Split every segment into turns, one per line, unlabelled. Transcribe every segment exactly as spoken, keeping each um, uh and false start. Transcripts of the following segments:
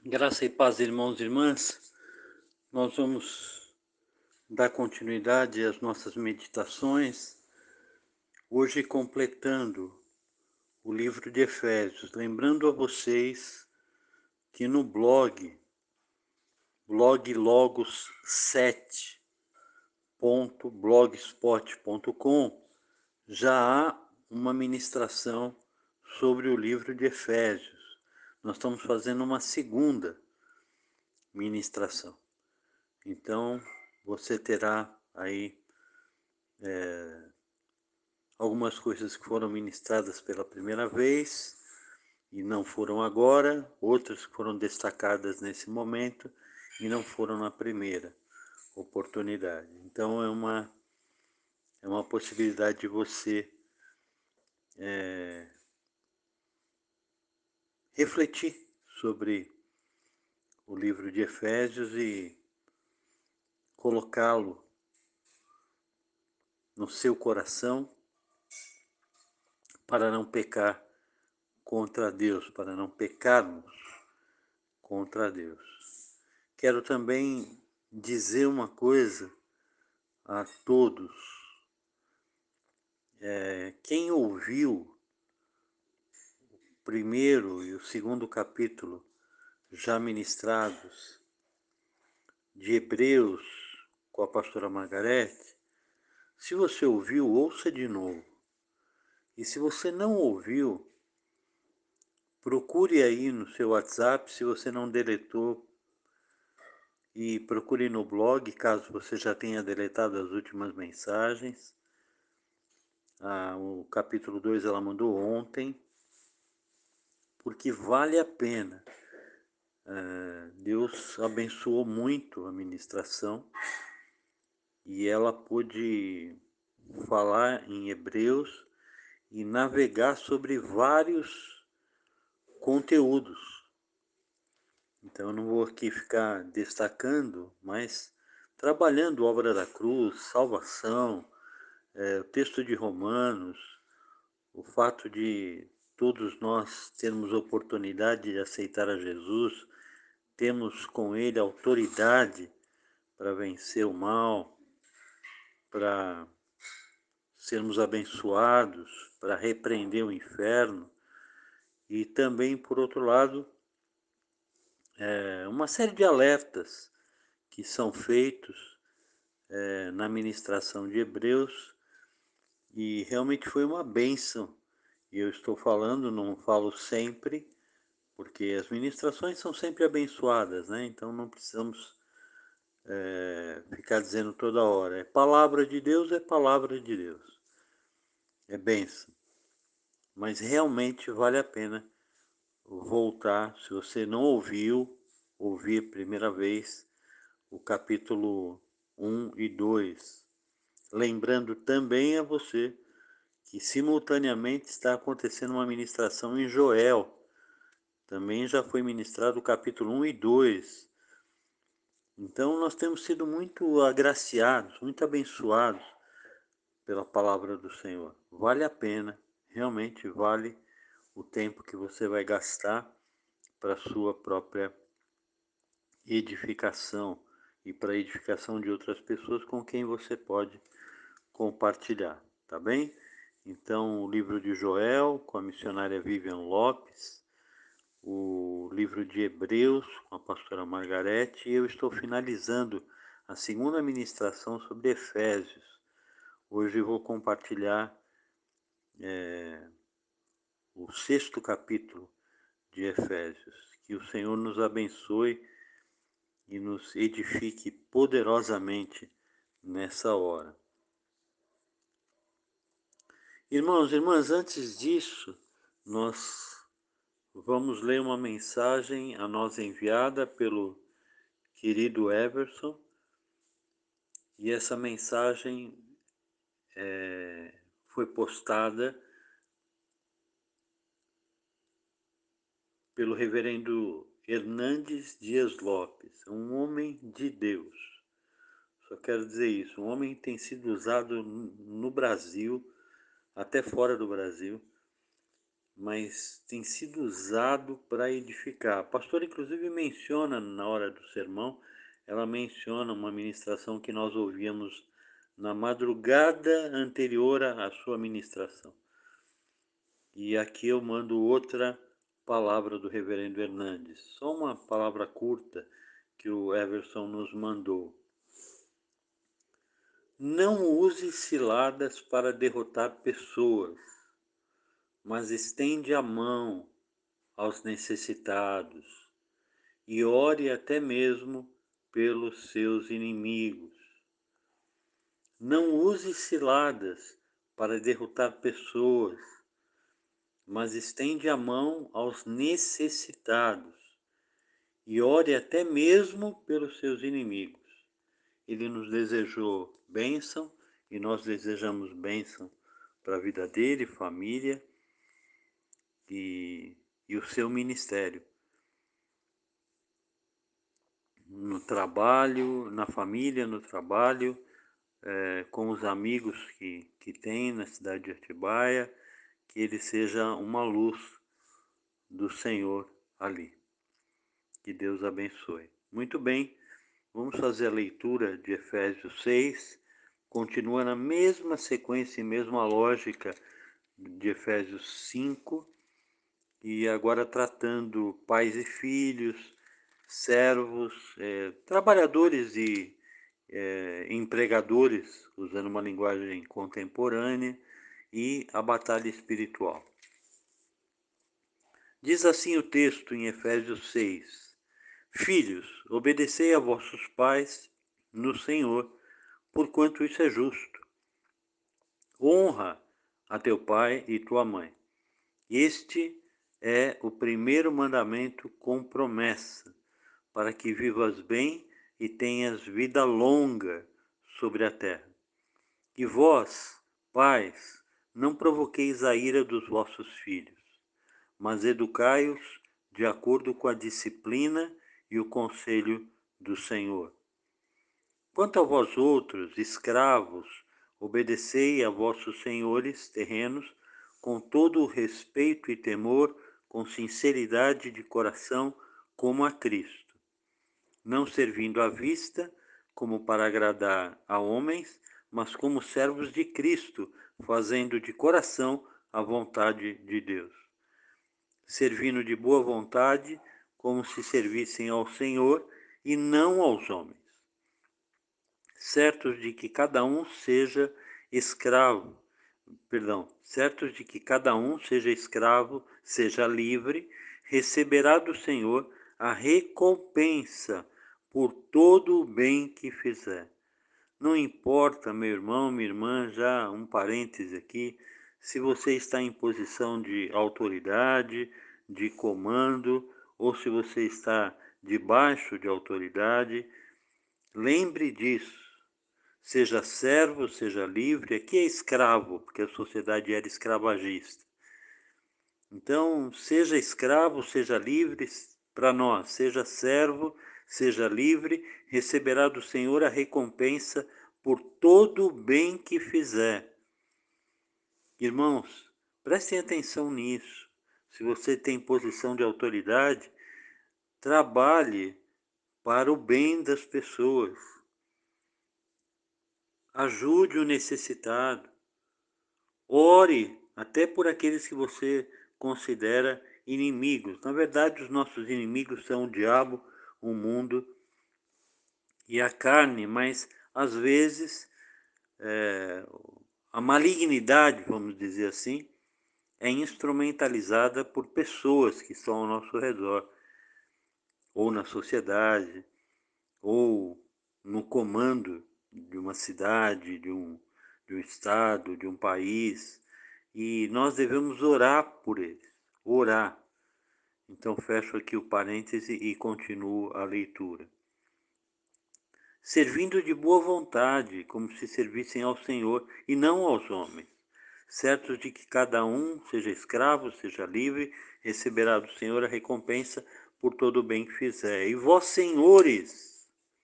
Graça e paz, irmãos e irmãs. Nós vamos dar continuidade às nossas meditações, hoje completando o livro de Efésios. Lembrando a vocês que no blog, blog logos sete ponto blogspot ponto com, já há uma ministração sobre o livro de Efésios. Nós estamos fazendo uma segunda ministração. Então, você terá aí é, algumas coisas que foram ministradas pela primeira vez e não foram agora, outras que foram destacadas nesse momento e não foram na primeira oportunidade. Então, é uma, é uma possibilidade de você é, refletir sobre o livro de Efésios e colocá-lo no seu coração para não pecar contra Deus, para não pecarmos contra Deus. Quero também dizer uma coisa a todos. É, quem ouviu o primeiro e o segundo capítulo já ministrados de Hebreus com a pastora Margarete, se você ouviu, ouça de novo. E se você não ouviu, procure aí no seu WhatsApp, se você não deletou, e procure no blog, caso você já tenha deletado as últimas mensagens. Ah, o capítulo dois ela mandou ontem, porque vale a pena. É, Deus abençoou muito a ministração e ela pôde falar em Hebreus e navegar sobre vários conteúdos. Então eu não vou aqui ficar destacando, mas trabalhando a obra da cruz, salvação, é, o texto de Romanos, o fato de todos nós termos oportunidade de aceitar a Jesus, temos com ele autoridade para vencer o mal, para sermos abençoados, para repreender o inferno. E também, por outro lado, é, uma série de alertas que são feitos é, na ministração de Hebreus, e realmente foi uma bênção. E eu estou falando, não falo sempre, porque as ministrações são sempre abençoadas, né? Então não precisamos é, ficar dizendo toda hora. É palavra de Deus, é palavra de Deus. É bênção. Mas realmente vale a pena voltar, se você não ouviu, ouvir a primeira vez o capítulo um e dois. Lembrando também a você que simultaneamente está acontecendo uma ministração em Joel. Também já foi ministrado o capítulo um e dois. Então nós temos sido muito agraciados, muito abençoados pela palavra do Senhor. Vale a pena, realmente vale o tempo que você vai gastar para a sua própria edificação e para a edificação de outras pessoas com quem você pode compartilhar, tá bem? Então, o livro de Joel, com a missionária Vivian Lopes, o livro de Hebreus, com a pastora Margarete, e eu estou finalizando a segunda ministração sobre Efésios. Hoje eu vou compartilhar é, o sexto capítulo de Efésios. Que o Senhor nos abençoe e nos edifique poderosamente nessa hora. Irmãos e irmãs, antes disso, nós vamos ler uma mensagem a nós enviada pelo querido Everson, e essa mensagem é, foi postada pelo reverendo Hernandes Dias Lopes, um homem de Deus. Só quero dizer isso, um homem que tem sido usado no Brasil, até fora do Brasil, mas tem sido usado para edificar. A pastora, inclusive, menciona na hora do sermão, ela menciona uma ministração que nós ouvíamos na madrugada anterior à sua ministração. E aqui eu mando outra palavra do reverendo Hernandes, só uma palavra curta que o Everson nos mandou. Não use ciladas para derrotar pessoas, mas estende a mão aos necessitados e ore até mesmo pelos seus inimigos. Não use ciladas para derrotar pessoas, mas estende a mão aos necessitados e ore até mesmo pelos seus inimigos. Ele nos desejou bênção e nós desejamos bênção para a vida dele, família e, e o seu ministério. No trabalho, na família, no trabalho, é, com os amigos que, que tem na cidade de Atibaia, que ele seja uma luz do Senhor ali. Que Deus abençoe. Muito bem, vamos fazer a leitura de Efésios seis, continua na mesma sequência e mesma lógica de Efésios cinco, e agora tratando pais e filhos, servos, é, trabalhadores e é, empregadores, usando uma linguagem contemporânea, e a batalha espiritual. Diz assim o texto em Efésios seis: Filhos, obedecei a vossos pais no Senhor, porquanto isso é justo. Honra a teu pai e tua mãe. Este é o primeiro mandamento com promessa, para que vivas bem e tenhas vida longa sobre a terra. E vós, pais, não provoqueis a ira dos vossos filhos, mas educai-os de acordo com a disciplina e o conselho do Senhor. Quanto a vós outros, escravos, obedecei a vossos senhores terrenos com todo o respeito e temor, com sinceridade de coração, como a Cristo, não servindo à vista, como para agradar a homens, mas como servos de Cristo, fazendo de coração a vontade de Deus. Servindo de boa vontade, como se servissem ao Senhor e não aos homens, certos de que cada um seja escravo, perdão, certos de que cada um seja escravo, seja livre, receberá do Senhor a recompensa por todo o bem que fizer. Não importa, meu irmão, minha irmã, já um parêntese aqui, se você está em posição de autoridade, de comando, ou se você está debaixo de autoridade, lembre disso. Seja servo, seja livre, aqui é escravo, porque a sociedade era escravagista. Então, seja escravo, seja livre, para nós, seja servo, seja livre, receberá do Senhor a recompensa por todo o bem que fizer. Irmãos, prestem atenção nisso. Se você tem posição de autoridade, trabalhe para o bem das pessoas. Ajude o necessitado. Ore até por aqueles que você considera inimigos. Na verdade, os nossos inimigos são o diabo, o mundo e a carne, mas às vezes é, a malignidade, vamos dizer assim, é instrumentalizada por pessoas que estão ao nosso redor, ou na sociedade, ou no comando de uma cidade, de um, de um estado, de um país, e nós devemos orar por eles, orar. Então fecho aqui o parêntese e continuo a leitura. Servindo de boa vontade, como se servissem ao Senhor e não aos homens, certos de que cada um, seja escravo, seja livre, receberá do Senhor a recompensa por todo o bem que fizer. E vós, senhores,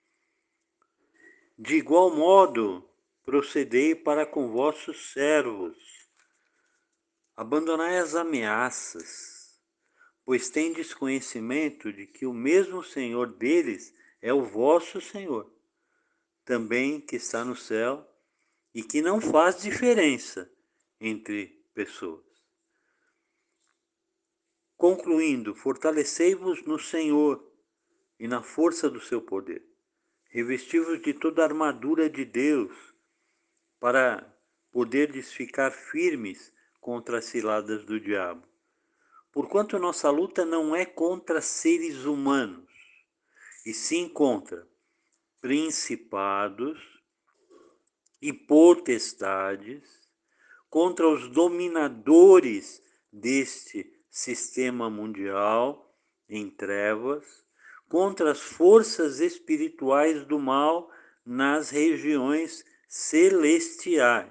de igual modo, procedei para com vossos servos, Abandonai as ameaças, pois tendes conhecimento de que o mesmo Senhor deles é o vosso Senhor, também que está no céu, e que não faz diferença entre pessoas. Concluindo, fortalecei-vos no Senhor e na força do seu poder. Revesti-vos de toda a armadura de Deus, para poderdes ficar firmes contra as ciladas do diabo. Porquanto nossa luta não é contra seres humanos, e sim contra principados e potestades, contra os dominadores deste sistema mundial em trevas, contra as forças espirituais do mal nas regiões celestiais.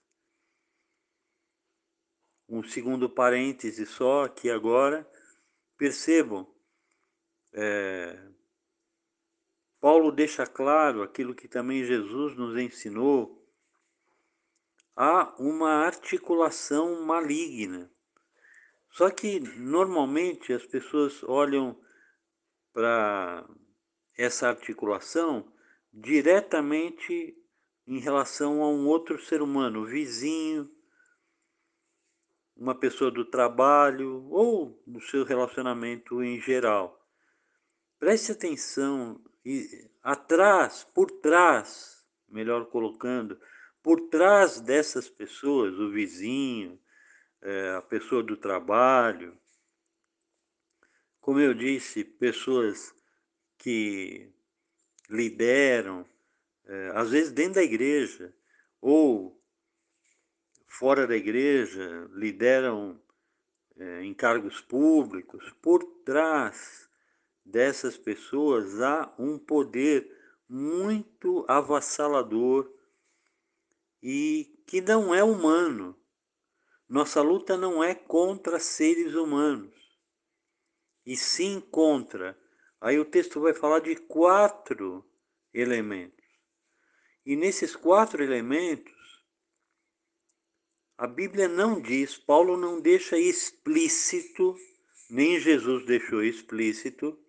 Um segundo parêntese só aqui agora. Percebam, é, Paulo deixa claro aquilo que também Jesus nos ensinou. Há uma articulação maligna. Só que, normalmente, as pessoas olham para essa articulação diretamente em relação a um outro ser humano, vizinho, uma pessoa do trabalho ou do seu relacionamento em geral. Preste atenção, e atrás, por trás, melhor colocando, por trás dessas pessoas, o vizinho, é, a pessoa do trabalho, como eu disse, pessoas que lideram, é, às vezes dentro da igreja, ou fora da igreja, lideram é, em cargos públicos, por trás dessas pessoas há um poder muito avassalador e que não é humano. Nossa luta não é contra seres humanos, e sim contra. Aí o texto vai falar de quatro elementos. E nesses quatro elementos, a Bíblia não diz, Paulo não deixa explícito, nem Jesus deixou explícito,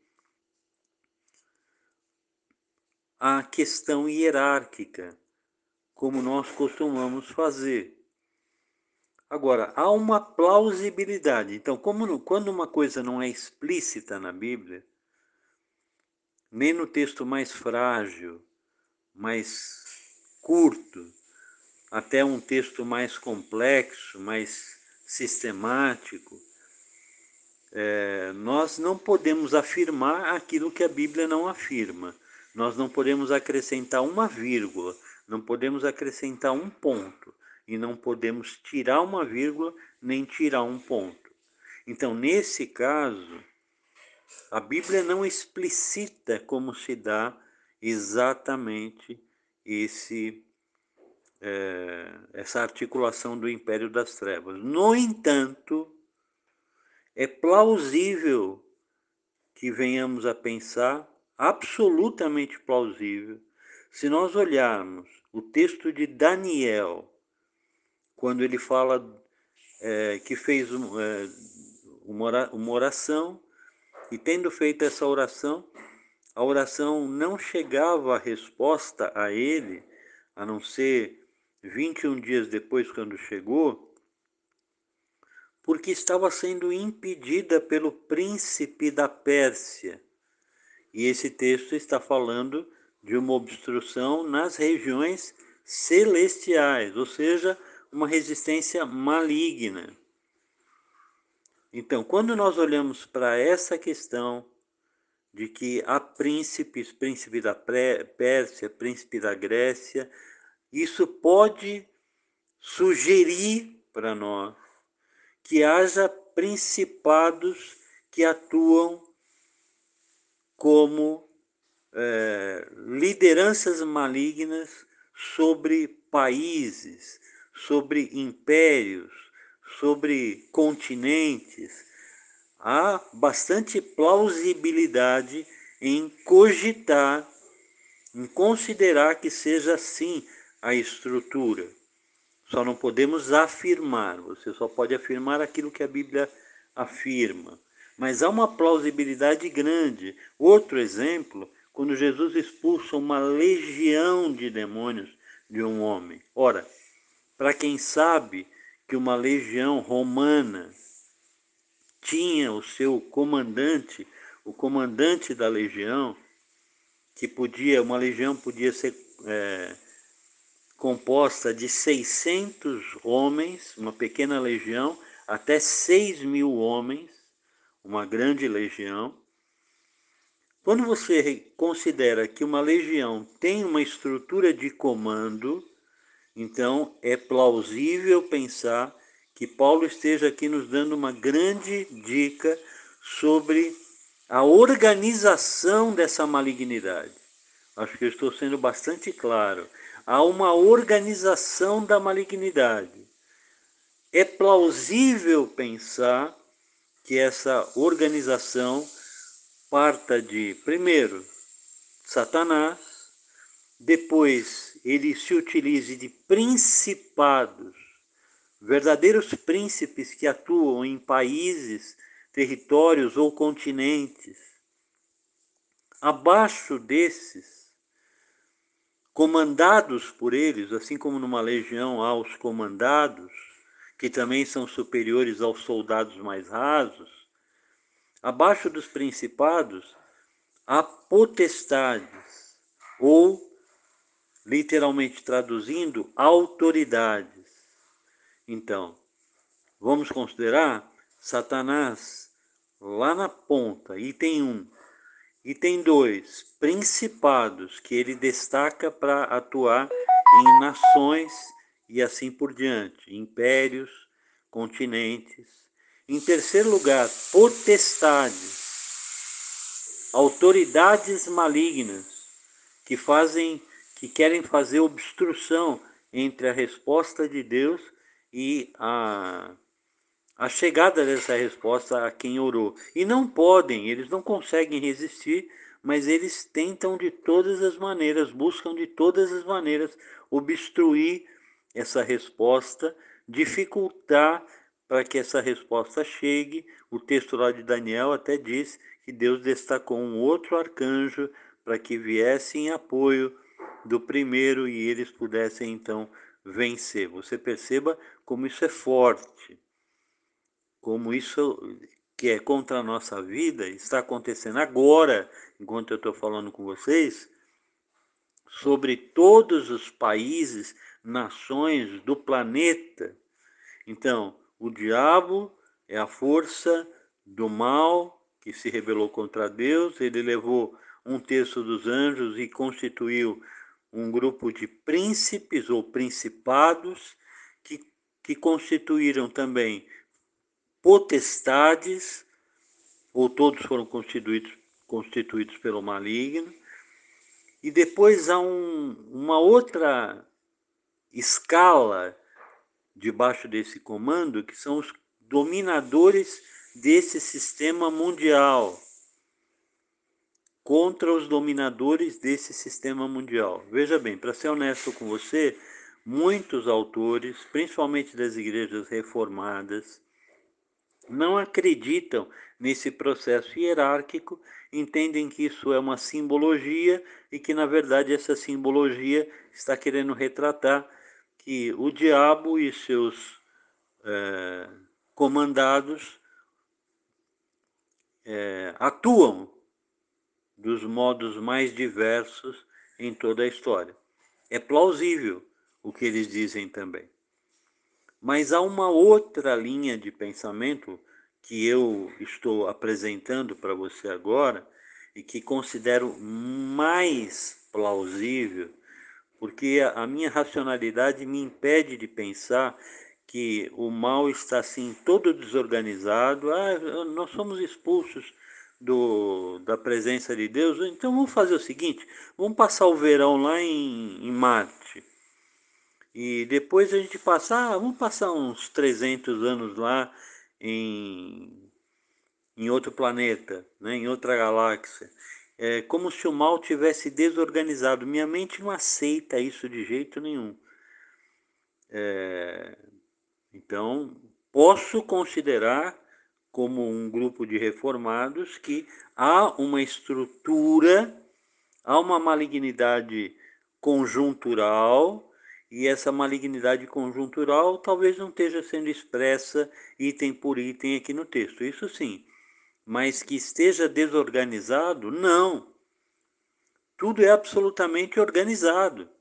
a questão hierárquica, como nós costumamos fazer. Agora, há uma plausibilidade. Então, como, quando uma coisa não é explícita na Bíblia, nem no texto mais frágil, mais curto, até um texto mais complexo, mais sistemático, é, nós não podemos afirmar aquilo que a Bíblia não afirma. Nós não podemos acrescentar uma vírgula, não podemos acrescentar um ponto, e não podemos tirar uma vírgula, nem tirar um ponto. Então, nesse caso, a Bíblia não explicita como se dá exatamente esse, é, essa articulação do império das trevas. No entanto, é plausível que venhamos a pensar, absolutamente plausível, se nós olharmos o texto de Daniel, quando ele fala é, que fez é, uma oração, e tendo feito essa oração, a oração não chegava a resposta a ele, a não ser vinte e um dias depois, quando chegou, porque estava sendo impedida pelo príncipe da Pérsia. E esse texto está falando de uma obstrução nas regiões celestiais, ou seja, uma resistência maligna. Então, quando nós olhamos para essa questão de que há príncipes, príncipe da Pérsia, príncipe da Grécia, isso pode sugerir para nós que haja principados que atuam como é, lideranças malignas sobre países, sobre impérios, sobre continentes. Há bastante plausibilidade em cogitar, em considerar que seja assim a estrutura. Só não podemos afirmar, você só pode afirmar aquilo que a Bíblia afirma. Mas há uma plausibilidade grande. Outro exemplo, quando Jesus expulsa uma legião de demônios de um homem. Ora, para quem sabe que uma legião romana tinha o seu comandante, o comandante da legião, que podia, uma legião podia ser é, composta de seiscentos homens, uma pequena legião, até seis mil homens, uma grande legião. Quando você considera que uma legião tem uma estrutura de comando, então é plausível pensar que Paulo esteja aqui nos dando uma grande dica sobre a organização dessa malignidade. Acho que eu estou sendo bastante claro. Há uma organização da malignidade. É plausível pensar que essa organização parta de, primeiro, Satanás, depois ele se utilize de principados, verdadeiros príncipes que atuam em países, territórios ou continentes. Abaixo desses, comandados por eles, assim como numa legião há os comandados, que também são superiores aos soldados mais rasos, abaixo dos principados há potestades, ou, literalmente traduzindo, autoridades. Então, vamos considerar Satanás lá na ponta, item um. Item dois, principados, que ele destaca para atuar em nações e assim por diante, impérios, continentes. Em terceiro lugar, potestades, autoridades malignas que fazem, que querem fazer obstrução entre a resposta de Deus e a a chegada dessa resposta a quem orou. E não podem, eles não conseguem resistir, mas eles tentam de todas as maneiras, buscam de todas as maneiras obstruir essa resposta, dificultar para que essa resposta chegue. O texto lá de Daniel até diz que Deus destacou um outro arcanjo para que viesse em apoio do primeiro e eles pudessem então vencer. Você perceba como isso é forte. Como isso que é contra a nossa vida está acontecendo agora, enquanto eu estou falando com vocês, sobre todos os países, nações do planeta. Então, o diabo é a força do mal que se rebelou contra Deus, ele levou um terço dos anjos e constituiu um grupo de príncipes ou principados que, que constituíram também potestades, ou todos foram constituídos, constituídos pelo maligno, e depois há um, uma outra escala debaixo desse comando, que são os dominadores desse sistema mundial, contra os dominadores desse sistema mundial. Veja bem, para ser honesto com você, muitos autores, principalmente das igrejas reformadas, não acreditam nesse processo hierárquico, entendem que isso é uma simbologia e que, na verdade, essa simbologia está querendo retratar que o diabo e seus é, comandados é, atuam dos modos mais diversos em toda a história. É plausível o que eles dizem também. Mas há uma outra linha de pensamento que eu estou apresentando para você agora e que considero mais plausível, porque a minha racionalidade me impede de pensar que o mal está assim todo desorganizado. Ah, nós somos expulsos do, da presença de Deus, então vamos fazer o seguinte, vamos passar o verão lá em, em Marte. E depois a gente passa, ah, vamos passar uns trezentos anos lá em, em outro planeta, né, em outra galáxia. É como se o mal tivesse desorganizado. Minha mente não aceita isso de jeito nenhum. É, então, posso considerar como um grupo de reformados que há uma estrutura, há uma malignidade conjuntural, e essa malignidade conjuntural talvez não esteja sendo expressa item por item aqui no texto, isso sim, mas que esteja desorganizado, não. Tudo é absolutamente organizado,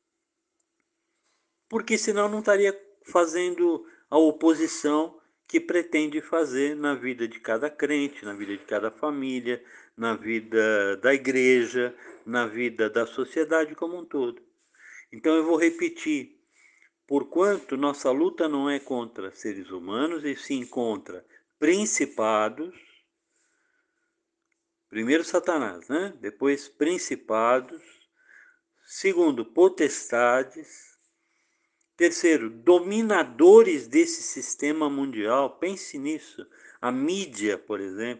porque senão não estaria fazendo a oposição que pretende fazer na vida de cada crente, na vida de cada família, na vida da igreja, na vida da sociedade como um todo. Então eu vou repetir: porquanto nossa luta não é contra seres humanos, e sim contra principados, primeiro Satanás, né? Depois principados, segundo potestades, terceiro, dominadores desse sistema mundial. Pense nisso. A mídia, por exemplo,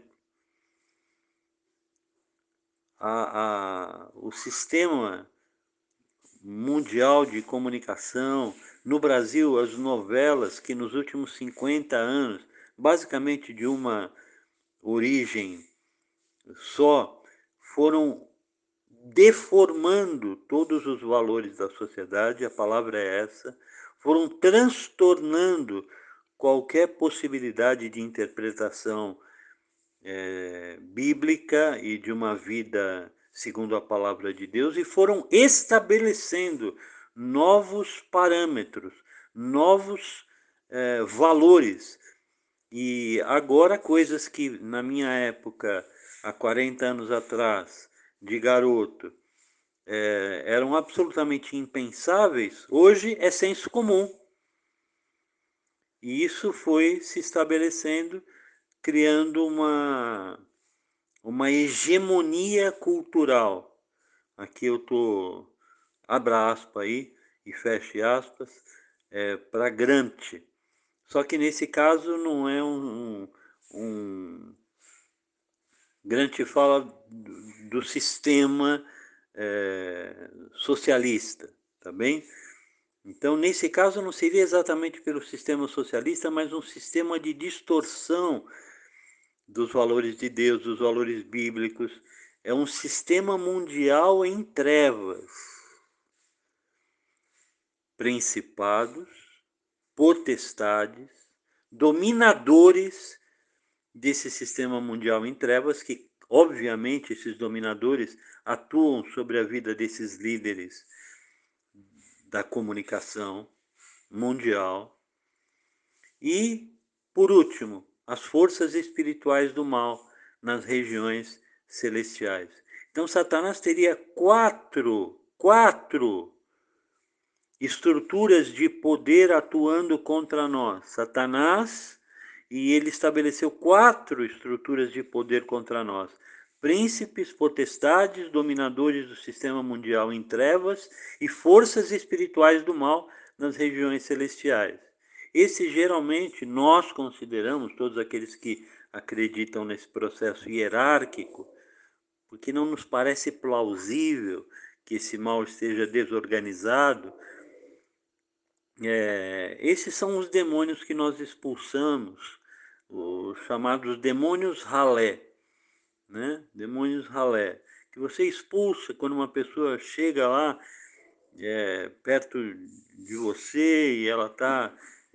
a, a, o sistema mundial de comunicação. No Brasil, as novelas que nos últimos cinquenta anos, basicamente de uma origem só, foram deformando todos os valores da sociedade, a palavra é essa, foram transtornando qualquer possibilidade de interpretação é, bíblica e de uma vida segundo a palavra de Deus, e foram estabelecendo novos parâmetros, novos é, valores. E agora coisas que na minha época, há quarenta anos atrás, de garoto, é, eram absolutamente impensáveis, hoje é senso comum. E isso foi se estabelecendo, criando uma, uma hegemonia cultural. Aqui eu estou, abra aspas aí e feche aspas, é, para Gramsci. Só que nesse caso não é um, um, um Gramsci fala do, do sistema é, socialista, tá bem? Então, nesse caso, não seria exatamente pelo sistema socialista, mas um sistema de distorção dos valores de Deus, dos valores bíblicos. É um sistema mundial em trevas. Principados, potestades, dominadores desse sistema mundial em trevas, que, obviamente, esses dominadores atuam sobre a vida desses líderes da comunicação mundial. E, por último, as forças espirituais do mal nas regiões celestiais. Então, Satanás teria quatro, quatro estruturas de poder atuando contra nós. Satanás, e ele estabeleceu quatro estruturas de poder contra nós: príncipes, potestades, dominadores do sistema mundial em trevas e forças espirituais do mal nas regiões celestiais. Esse geralmente nós consideramos, todos aqueles que acreditam nesse processo hierárquico, porque não nos parece plausível que esse mal esteja desorganizado. É, esses são os demônios que nós expulsamos, os chamados demônios ralé, né? Demônios ralé, que você expulsa quando uma pessoa chega lá é, perto de você e ela está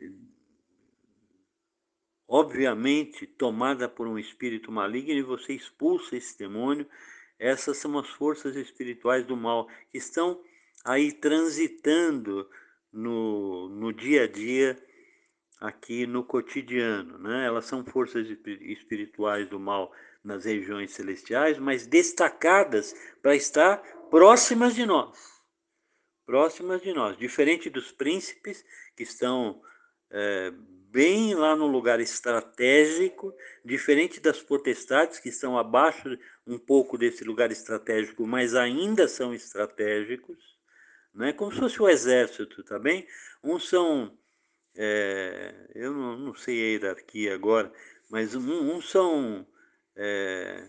obviamente tomada por um espírito maligno, e você expulsa esse demônio. Essas são as forças espirituais do mal que estão aí transitando no, no dia a dia, aqui no cotidiano, né? Elas são forças espirituais do mal nas regiões celestiais, mas destacadas para estar próximas de nós, próximas de nós, diferente dos príncipes que estão é, bem lá no lugar estratégico, diferente das potestades que estão abaixo um pouco desse lugar estratégico, mas ainda são estratégicos, né? Como se fosse o exército, tá bem? Uns são é, eu não, não sei a hierarquia agora, mas uns um, um são é,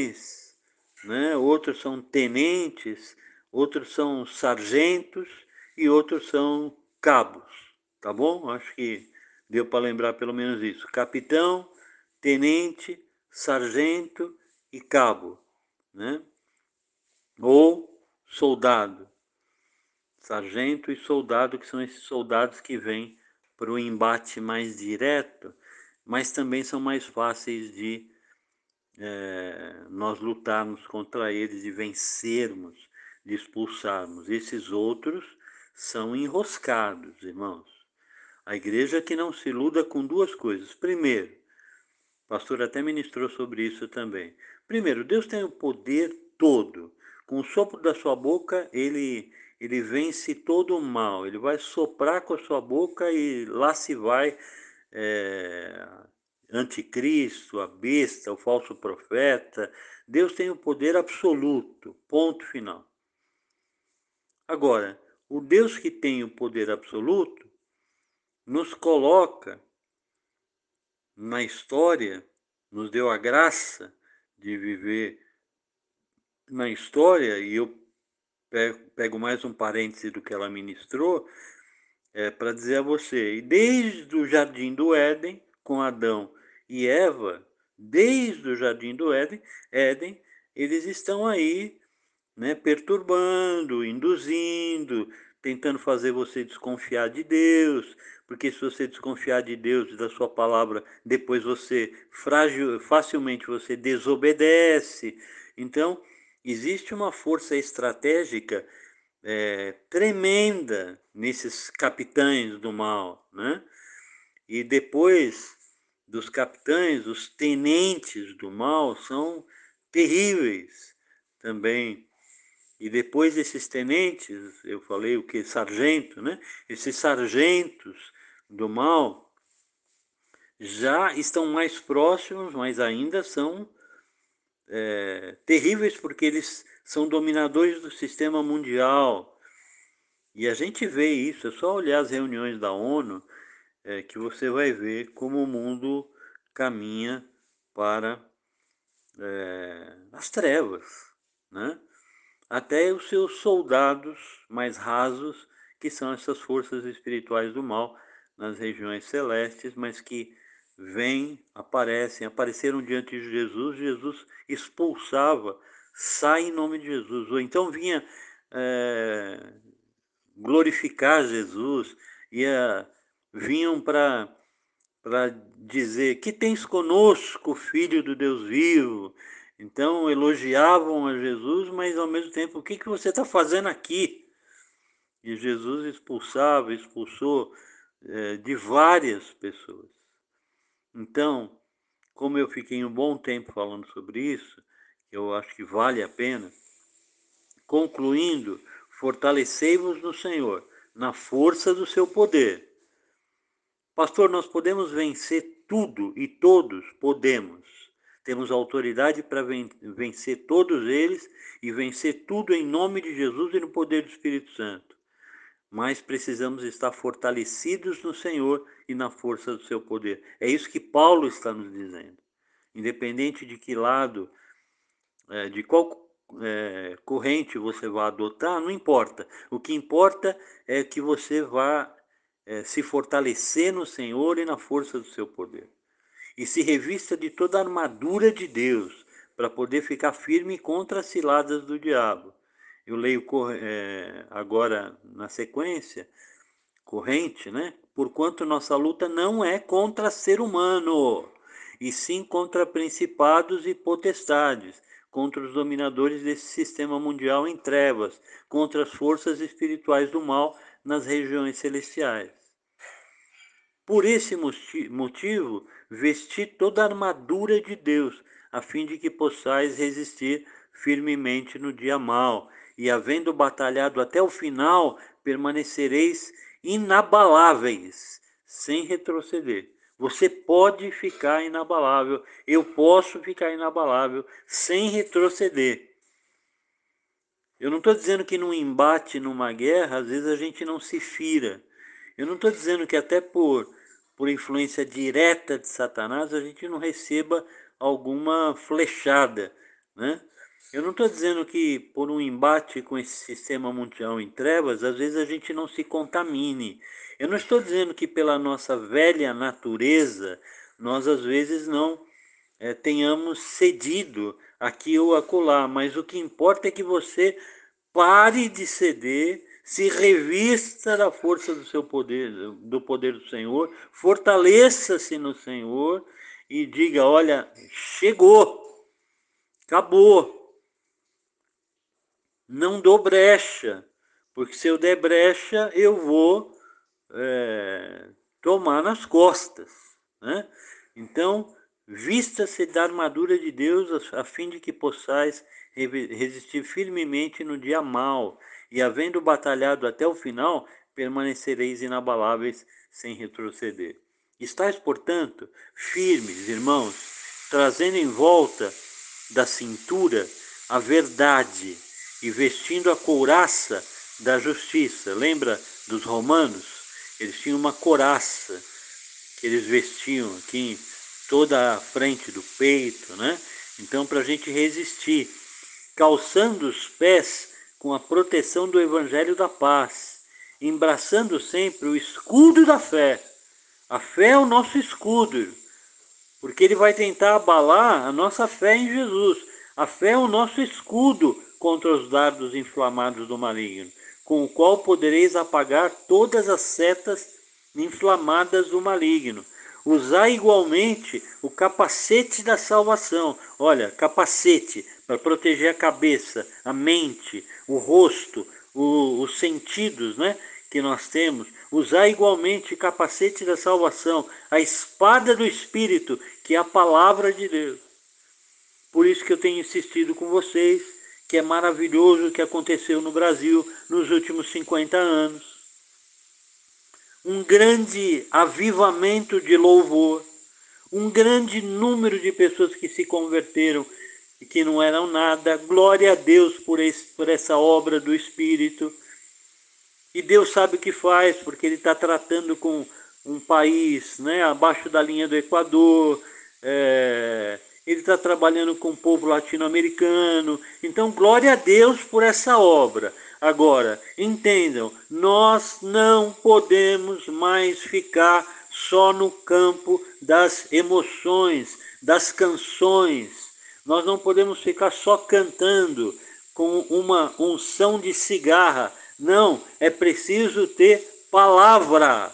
capitães, né? Outros são tenentes, outros são sargentos, e outros são cabos, tá bom? Acho que deu para lembrar pelo menos isso. Capitão, tenente, sargento e cabo, né? Ou soldado. Sargento e soldado, que são esses soldados que vêm para o embate mais direto, mas também são mais fáceis de é, nós lutarmos contra eles e vencermos, de expulsarmos. Esses outros são enroscados, irmãos. A igreja que não se iluda com duas coisas. Primeiro, o pastor até ministrou sobre isso também. Primeiro, Deus tem o poder todo. Com o sopro da sua boca, ele, ele vence todo o mal. Ele vai soprar com a sua boca e lá se vai é, anticristo, a besta, o falso profeta. Deus tem o poder absoluto, ponto final. Agora, o Deus que tem o poder absoluto nos coloca na história, nos deu a graça de viver na história, e eu pego mais um parêntese do que ela ministrou, é, para dizer a você, e desde o jardim do Éden, com Adão e Eva, desde o jardim do Éden, Éden eles estão aí, né, perturbando, induzindo, tentando fazer você desconfiar de Deus, porque se você desconfiar de Deus e da sua palavra, depois você frágil, facilmente você desobedece. Então, existe uma força estratégica é, tremenda nesses capitães do mal, né? E depois dos capitães, os tenentes do mal são terríveis também. E depois desses tenentes, eu falei o que? Sargento, né? Esses sargentos do mal já estão mais próximos, mas ainda são é, terríveis porque eles são dominadores do sistema mundial. E a gente vê isso, é só olhar as reuniões da ONU é, que você vai ver como o mundo caminha para é, as trevas, né? Até os seus soldados mais rasos, que são essas forças espirituais do mal nas regiões celestes, mas que vêm, aparecem, apareceram diante de Jesus, Jesus expulsava, sai em nome de Jesus, ou então vinha é, glorificar Jesus, ia, vinham para para dizer que tens conosco, filho do Deus vivo. Então elogiavam a Jesus, mas ao mesmo tempo, o que, que você está fazendo aqui? E Jesus expulsava, expulsou é, de várias pessoas. Então, como eu fiquei um bom tempo falando sobre isso, eu acho que vale a pena, concluindo, fortalecei-vos no Senhor, na força do seu poder. Pastor, nós podemos vencer tudo e todos podemos. Temos autoridade para vencer todos eles e vencer tudo em nome de Jesus e no poder do Espírito Santo. Mas precisamos estar fortalecidos no Senhor e na força do seu poder. É isso que Paulo está nos dizendo. Independente de que lado, de qual é, corrente você vai adotar, não importa. O que importa é que você vá é, se fortalecer no Senhor e na força do seu poder. E se revista de toda a armadura de Deus, para poder ficar firme contra as ciladas do diabo. Eu leio é, agora na sequência, corrente, né? Porquanto nossa luta não é contra ser humano, e sim contra principados e potestades, contra os dominadores desse sistema mundial em trevas, contra as forças espirituais do mal nas regiões celestiais. Por esse motivo, vesti toda a armadura de Deus, a fim de que possais resistir firmemente no dia mau, e havendo batalhado até o final, permanecereis inabaláveis, sem retroceder. Você pode ficar inabalável, eu posso ficar inabalável, sem retroceder. Eu não estou dizendo que num embate, numa guerra, às vezes a gente não se fira. Eu não estou dizendo que até por, por influência direta de Satanás a gente não receba alguma flechada, né? Eu não estou dizendo que por um embate com esse sistema mundial em trevas, às vezes a gente não se contamine. Eu não estou dizendo que pela nossa velha natureza, nós às vezes não é, tenhamos cedido aqui ou acolá, mas o que importa é que você pare de ceder, se revista da força do seu poder, do poder do Senhor, fortaleça-se no Senhor e diga: olha, chegou, acabou. Não dou brecha, porque se eu der brecha, eu vou é, tomar nas costas, né? Então, vista-se da armadura de Deus, a fim de que possais resistir firmemente no dia mau, e havendo batalhado até o final, permanecereis inabaláveis sem retroceder. Estais, portanto, firmes, irmãos, trazendo em volta da cintura a verdade e vestindo a couraça da justiça. Lembra dos romanos? Eles tinham uma couraça que eles vestiam aqui em toda a frente do peito, né? Então, para a gente resistir, calçando os pés com a proteção do Evangelho da Paz, embraçando sempre o escudo da fé. A fé é o nosso escudo, porque ele vai tentar abalar a nossa fé em Jesus. A fé é o nosso escudo contra os dardos inflamados do maligno, com o qual podereis apagar todas as setas inflamadas do maligno. Usai igualmente o capacete da salvação. Olha, capacete para proteger a cabeça, a mente, o rosto, o, os sentidos, né, que nós temos. Usar igualmente o capacete da salvação, a espada do Espírito, que é a palavra de Deus. Por isso que eu tenho insistido com vocês, que é maravilhoso o que aconteceu no Brasil nos últimos cinquenta anos. Um grande avivamento de louvor, um grande número de pessoas que se converteram e que não eram nada. Glória a Deus por, esse, por essa obra do Espírito. E Deus sabe o que faz, porque Ele está tratando com um país, né, abaixo da linha do Equador, é, Ele está trabalhando com o povo latino-americano. Então, glória a Deus por essa obra. Agora, entendam, nós não podemos mais ficar só no campo das emoções, das canções. Nós não podemos ficar só cantando com uma unção de cigarra. Não, é preciso ter palavra.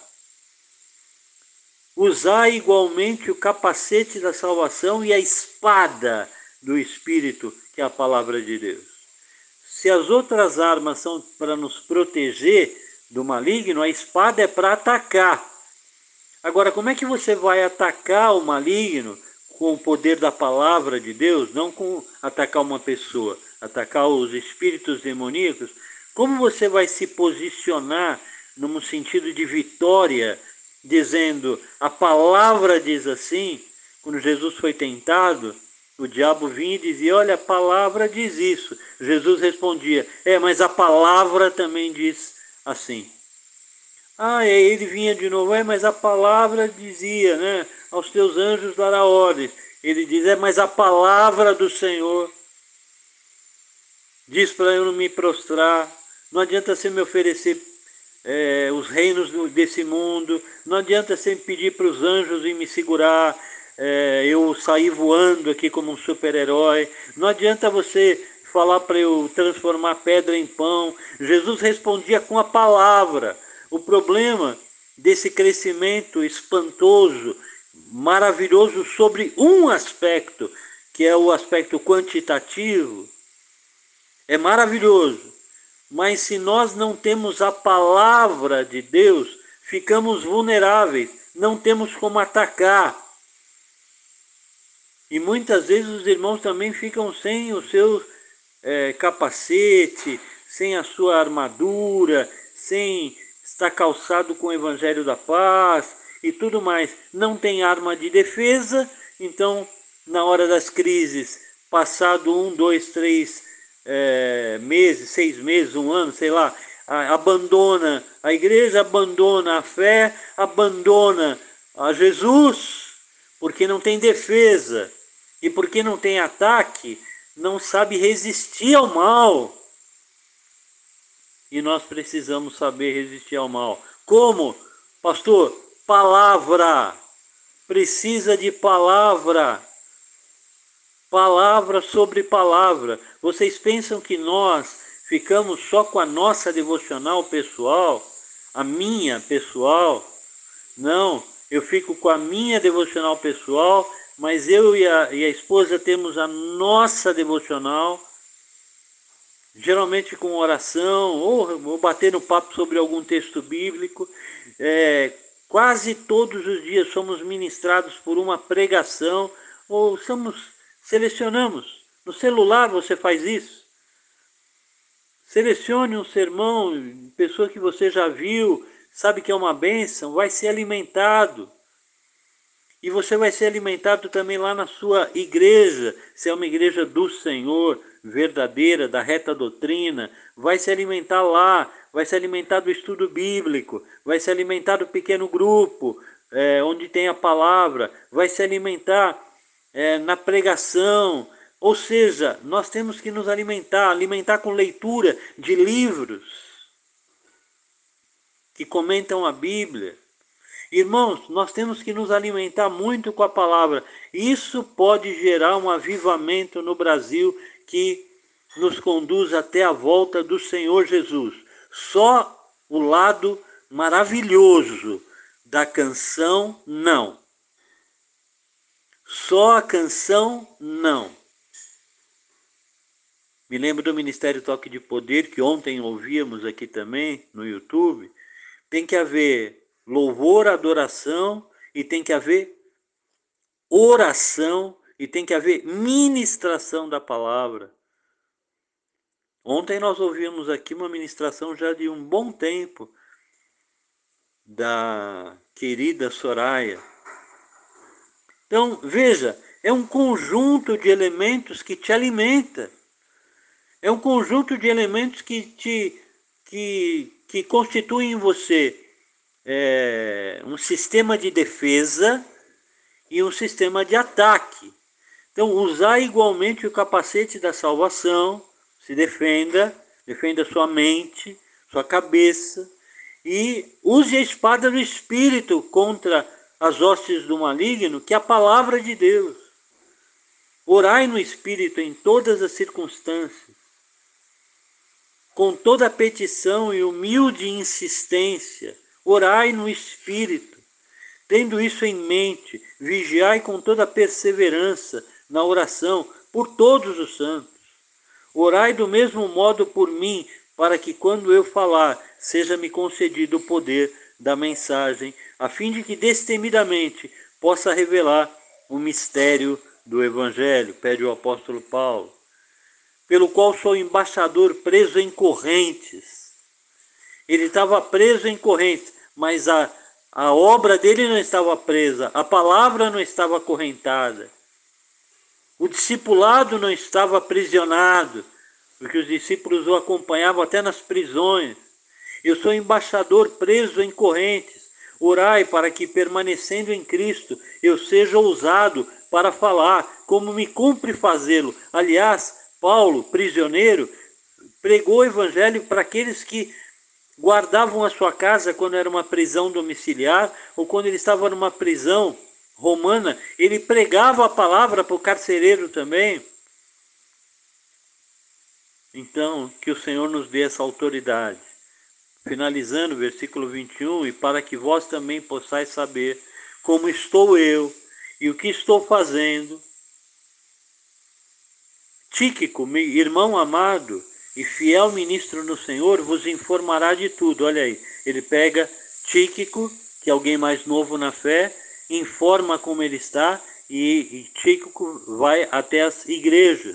Usar igualmente o capacete da salvação e a espada do Espírito, que é a palavra de Deus. Se as outras armas são para nos proteger do maligno, a espada é para atacar. Agora, como é que você vai atacar o maligno com o poder da palavra de Deus, não com atacar uma pessoa, atacar os espíritos demoníacos? Como você vai se posicionar num sentido de vitória, dizendo, a palavra diz assim? Quando Jesus foi tentado, o diabo vinha e dizia, olha, a palavra diz isso. Jesus respondia, é, mas a palavra também diz assim. Ah, aí ele vinha de novo, é, mas a palavra dizia, né? Aos teus anjos dará ordens. Ele diz, é, mas a palavra do Senhor diz para eu não me prostrar. Não adianta você me oferecer é, os reinos desse mundo. Não adianta você me pedir para os anjos e me segurar. É, eu sair voando aqui como um super-herói. Não adianta você falar para eu transformar pedra em pão. Jesus respondia com a palavra. O problema desse crescimento espantoso, maravilhoso sobre um aspecto, que é o aspecto quantitativo, é maravilhoso. Mas se nós não temos a palavra de Deus, ficamos vulneráveis, não temos como atacar. E muitas vezes os irmãos também ficam sem o seu é, capacete, sem a sua armadura, sem estar calçado com o Evangelho da Paz e tudo mais. Não tem arma de defesa, então na hora das crises, passado um, dois, três é, meses, seis meses, um ano, sei lá, abandona a igreja, abandona a fé, abandona a Jesus, porque não tem defesa. E porque não tem ataque, não sabe resistir ao mal. E nós precisamos saber resistir ao mal. Como? Pastor, palavra. Precisa de palavra. Palavra sobre palavra. Vocês pensam que nós ficamos só com a nossa devocional pessoal? A minha pessoal? Não, eu fico com a minha devocional pessoal, mas eu e a, e a esposa temos a nossa devocional, geralmente com oração, ou, ou bater no papo sobre algum texto bíblico. É, quase todos os dias somos ministrados por uma pregação, ou somos, selecionamos. No celular você faz isso. Selecione um sermão, pessoa que você já viu, sabe que é uma bênção, vai ser alimentado. E você vai ser alimentado também lá na sua igreja, se é uma igreja do Senhor, verdadeira, da reta doutrina, vai se alimentar lá, vai se alimentar do estudo bíblico, vai se alimentar do pequeno grupo, é, onde tem a palavra, vai se alimentar é, na pregação. Ou seja, nós temos que nos alimentar, alimentar com leitura de livros que comentam a Bíblia. Irmãos, nós temos que nos alimentar muito com a palavra. Isso pode gerar um avivamento no Brasil que nos conduz até a volta do Senhor Jesus. Só o lado maravilhoso da canção, não. Só a canção, não. Me lembro do Ministério Toque de Poder, que ontem ouvíamos aqui também no YouTube. Tem que haver louvor, adoração, e tem que haver oração, e tem que haver ministração da palavra. Ontem nós ouvimos aqui uma ministração já de um bom tempo, da querida Soraya. Então, veja, é um conjunto de elementos que te alimenta. É um conjunto de elementos que te que, que constituem em você é, um sistema de defesa e um sistema de ataque. Então, usar igualmente o capacete da salvação, se defenda, defenda sua mente, sua cabeça, e use a espada do Espírito contra as hostes do maligno, que é a palavra de Deus. Orai no Espírito em todas as circunstâncias, com toda a petição e humilde insistência, orai no Espírito. Tendo isso em mente, vigiai com toda perseverança na oração por todos os santos. Orai do mesmo modo por mim, para que quando eu falar, seja-me concedido o poder da mensagem, a fim de que destemidamente possa revelar o mistério do Evangelho, pede o apóstolo Paulo, pelo qual sou embaixador preso em correntes. Ele estava preso em correntes, mas a, a obra dele não estava presa, a palavra não estava acorrentada. O discipulado não estava aprisionado, porque os discípulos o acompanhavam até nas prisões. Eu sou embaixador preso em correntes. Orai para que, permanecendo em Cristo, eu seja ousado para falar, como me cumpre fazê-lo. Aliás, Paulo, prisioneiro, pregou o evangelho para aqueles que guardavam a sua casa quando era uma prisão domiciliar, ou quando ele estava numa prisão romana, ele pregava a palavra para o carcereiro também. Então, que o Senhor nos dê essa autoridade. Finalizando o versículo vinte e um, e para que vós também possais saber como estou eu e o que estou fazendo. Tíquico, meu irmão amado e fiel ministro no Senhor, vos informará de tudo. Olha aí, ele pega Tíquico, que é alguém mais novo na fé, informa como ele está, e, e Tíquico vai até as igrejas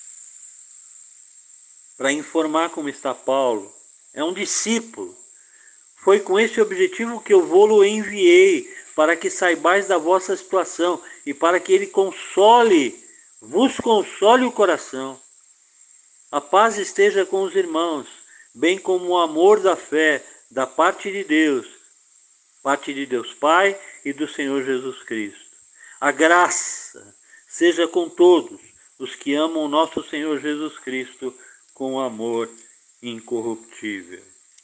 para informar como está Paulo. É um discípulo. Foi com esse objetivo que eu vou-lo enviei, para que saibais da vossa situação e para que ele console, vos console o coração. A paz esteja com os irmãos, bem como o amor da fé, da parte de Deus, parte de Deus Pai e do Senhor Jesus Cristo. A graça seja com todos, os que amam o nosso Senhor Jesus Cristo com amor incorruptível.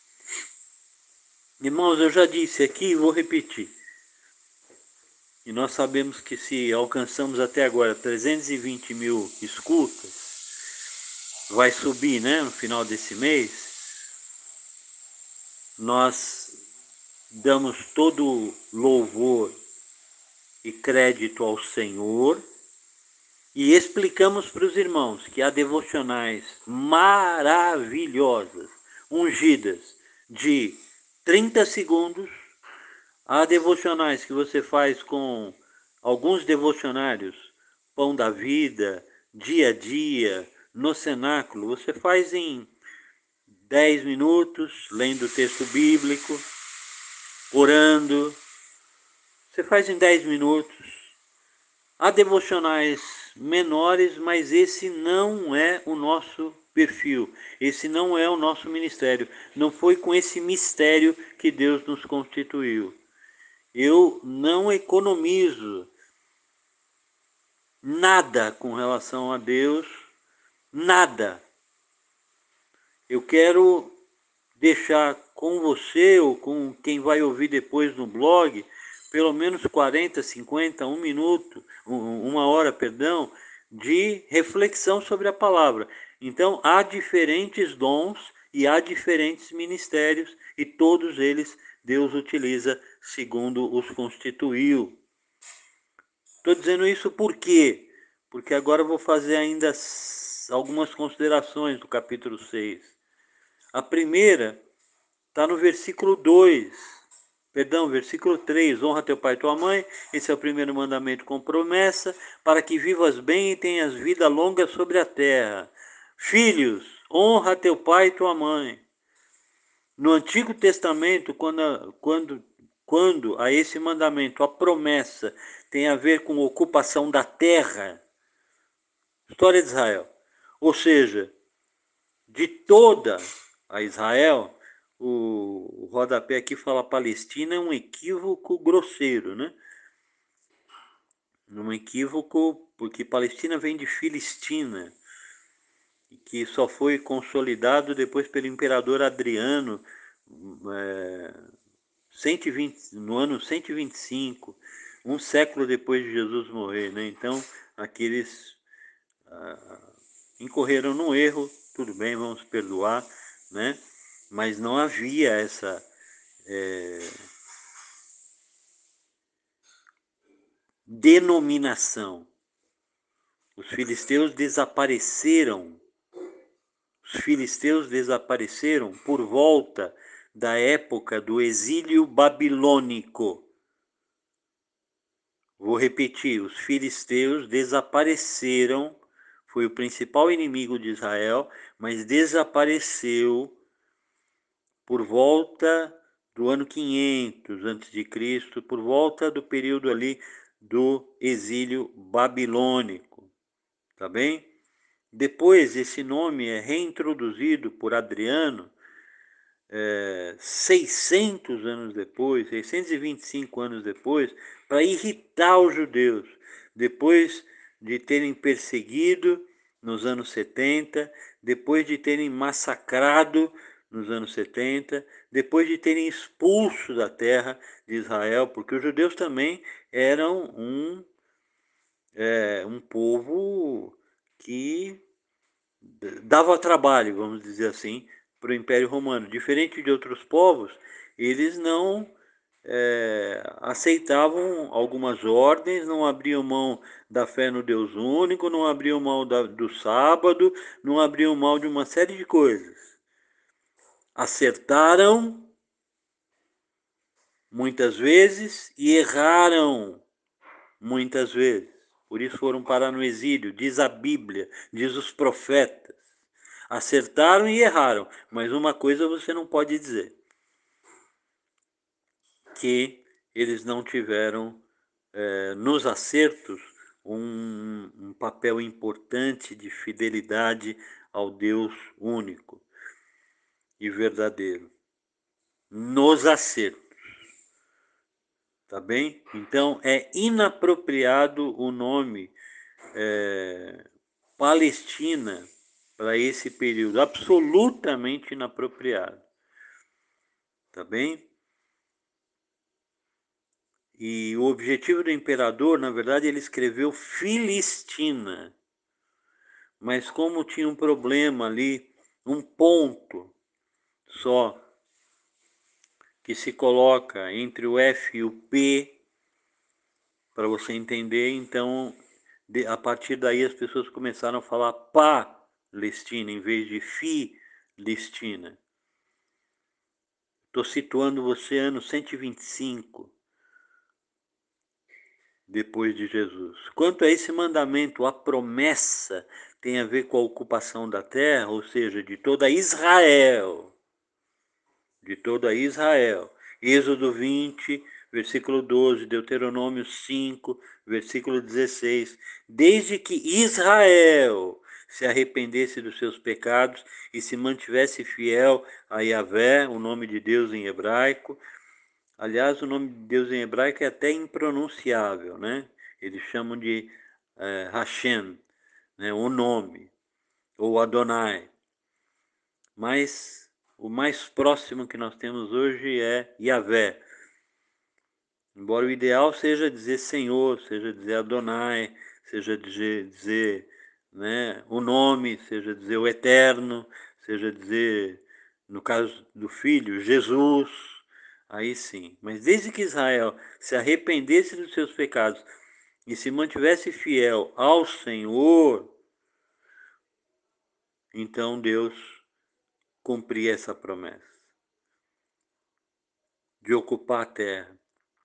Irmãos, eu já disse aqui e vou repetir. E nós sabemos que se alcançamos até agora trezentos e vinte mil escutas, vai subir, né, no final desse mês. Nós damos todo louvor e crédito ao Senhor e explicamos para os irmãos que há devocionais maravilhosas, ungidas, de trinta segundos. Há devocionais que você faz com alguns devocionários, Pão da Vida, Dia a Dia, no Cenáculo. Você faz em dez minutos, lendo o texto bíblico, orando. Você faz em dez minutos. Há devocionais menores, mas esse não é o nosso perfil. Esse não é o nosso ministério. Não foi com esse mistério que Deus nos constituiu. Eu não economizo nada com relação a Deus, nada. Eu quero deixar com você ou com quem vai ouvir depois no blog, pelo menos quarenta, cinquenta, um minuto, uma hora, perdão, de reflexão sobre a palavra. Então, há diferentes dons e há diferentes ministérios e todos eles Deus utiliza segundo os constituiu. Estou dizendo isso por quê? Porque agora eu vou fazer ainda algumas considerações do capítulo seis. A primeira está no versículo dois, perdão, versículo três. Honra teu pai e tua mãe, esse é o primeiro mandamento com promessa, para que vivas bem e tenhas vida longa sobre a terra. Filhos, honra teu pai e tua mãe. No Antigo Testamento, quando, quando, quando a esse mandamento, a promessa tem a ver com ocupação da terra, história de Israel, ou seja, de toda a Israel, o, o rodapé aqui fala Palestina, é um equívoco grosseiro, né? Um equívoco, porque Palestina vem de Filistina, que só foi consolidado depois pelo imperador Adriano, é, cento e vinte, no ano cento e vinte e cinco, um século depois de Jesus morrer, né? Então, aqueles ah, incorreram no erro, tudo bem, vamos perdoar, né? Mas não havia essa é, denominação. Os filisteus desapareceram. Os filisteus desapareceram por volta da época do exílio babilônico. Vou repetir, os filisteus desapareceram, foi o principal inimigo de Israel, mas desapareceu por volta do ano quinhentos antes de Cristo, por volta do período ali do exílio babilônico, tá bem? Depois esse nome é reintroduzido por Adriano, é, seiscentos anos depois, seiscentos e vinte e cinco anos depois, para irritar os judeus, depois de terem perseguido nos anos setenta, depois de terem massacrado nos anos setenta, depois de terem expulso da terra de Israel, porque os judeus também eram um, é, um povo que dava trabalho, vamos dizer assim, para o Império Romano. Diferente de outros povos, eles não é, aceitavam algumas ordens, não abriam mão da fé no Deus único, não abriam mão da, do sábado, não abriam mão de uma série de coisas. Acertaram muitas vezes e erraram muitas vezes. Por isso foram parar no exílio, diz a Bíblia, diz os profetas. Acertaram e erraram, mas uma coisa você não pode dizer, que eles não tiveram é, nos acertos um, um papel importante de fidelidade ao Deus único e verdadeiro. Nos acertos, tá bem? Então é inapropriado o nome é, Palestina para esse período, absolutamente inapropriado. Tá bem? E o objetivo do imperador, na verdade, ele escreveu Filistina. Mas como tinha um problema ali, um ponto só, que se coloca entre o F e o P, para você entender, então, de, a partir daí as pessoas começaram a falar Palestina em vez de Filistina. Estou situando você ano cento e vinte e cinco depois de Jesus. Quanto a esse mandamento, a promessa tem a ver com a ocupação da terra, ou seja, de toda Israel. De toda Israel. Êxodo vinte, versículo doze, Deuteronômio cinco, versículo dezesseis. Desde que Israel se arrependesse dos seus pecados e se mantivesse fiel a Yahvé, o nome de Deus em hebraico. Aliás, o nome de Deus em hebraico é até impronunciável, né? Eles chamam de é, Hashem, né? O nome, ou Adonai. Mas o mais próximo que nós temos hoje é Yahvé. Embora o ideal seja dizer Senhor, seja dizer Adonai, seja dizer, dizer né, o nome, seja dizer o Eterno, seja dizer, no caso do Filho, Jesus, aí sim. Mas desde que Israel se arrependesse dos seus pecados e se mantivesse fiel ao Senhor, então Deus cumpria essa promessa de ocupar a terra,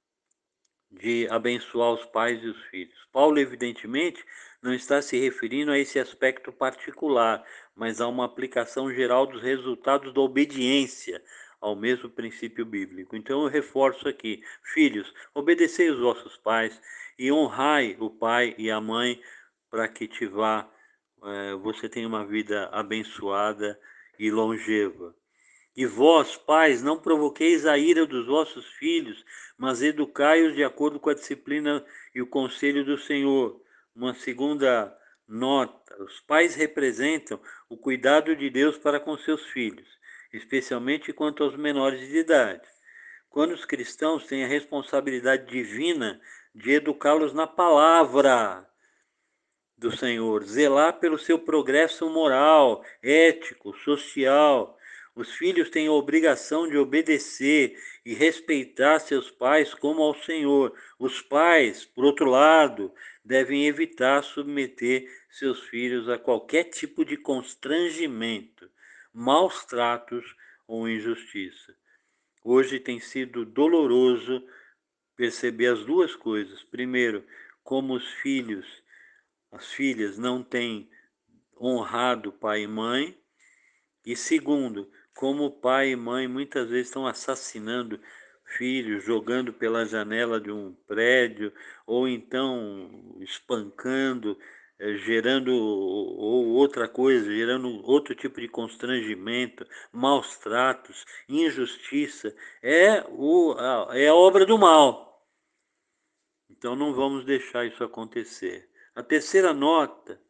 de abençoar os pais e os filhos. Paulo, evidentemente, não está se referindo a esse aspecto particular, mas a uma aplicação geral dos resultados da obediência ao mesmo princípio bíblico. Então eu reforço aqui, filhos, obedecei os vossos pais e honrai o pai e a mãe para que te vá, eh, você tenha uma vida abençoada e longeva. E vós, pais, não provoqueis a ira dos vossos filhos, mas educai-os de acordo com a disciplina e o conselho do Senhor. Uma segunda nota: os pais representam o cuidado de Deus para com seus filhos, especialmente quanto aos menores de idade. Quando os cristãos têm a responsabilidade divina de educá-los na palavra do Senhor, zelar pelo seu progresso moral, ético, social. Os filhos têm a obrigação de obedecer e respeitar seus pais como ao Senhor. Os pais, por outro lado, devem evitar submeter seus filhos a qualquer tipo de constrangimento, maus tratos ou injustiça. Hoje tem sido doloroso perceber as duas coisas. Primeiro, como os filhos as filhas não têm honrado pai e mãe. E segundo, como pai e mãe muitas vezes estão assassinando filhos, jogando pela janela de um prédio, ou então espancando, eh, gerando ou outra coisa, gerando outro tipo de constrangimento, maus tratos, injustiça. É, o, é a obra do mal. Então não vamos deixar isso acontecer. A terceira nota,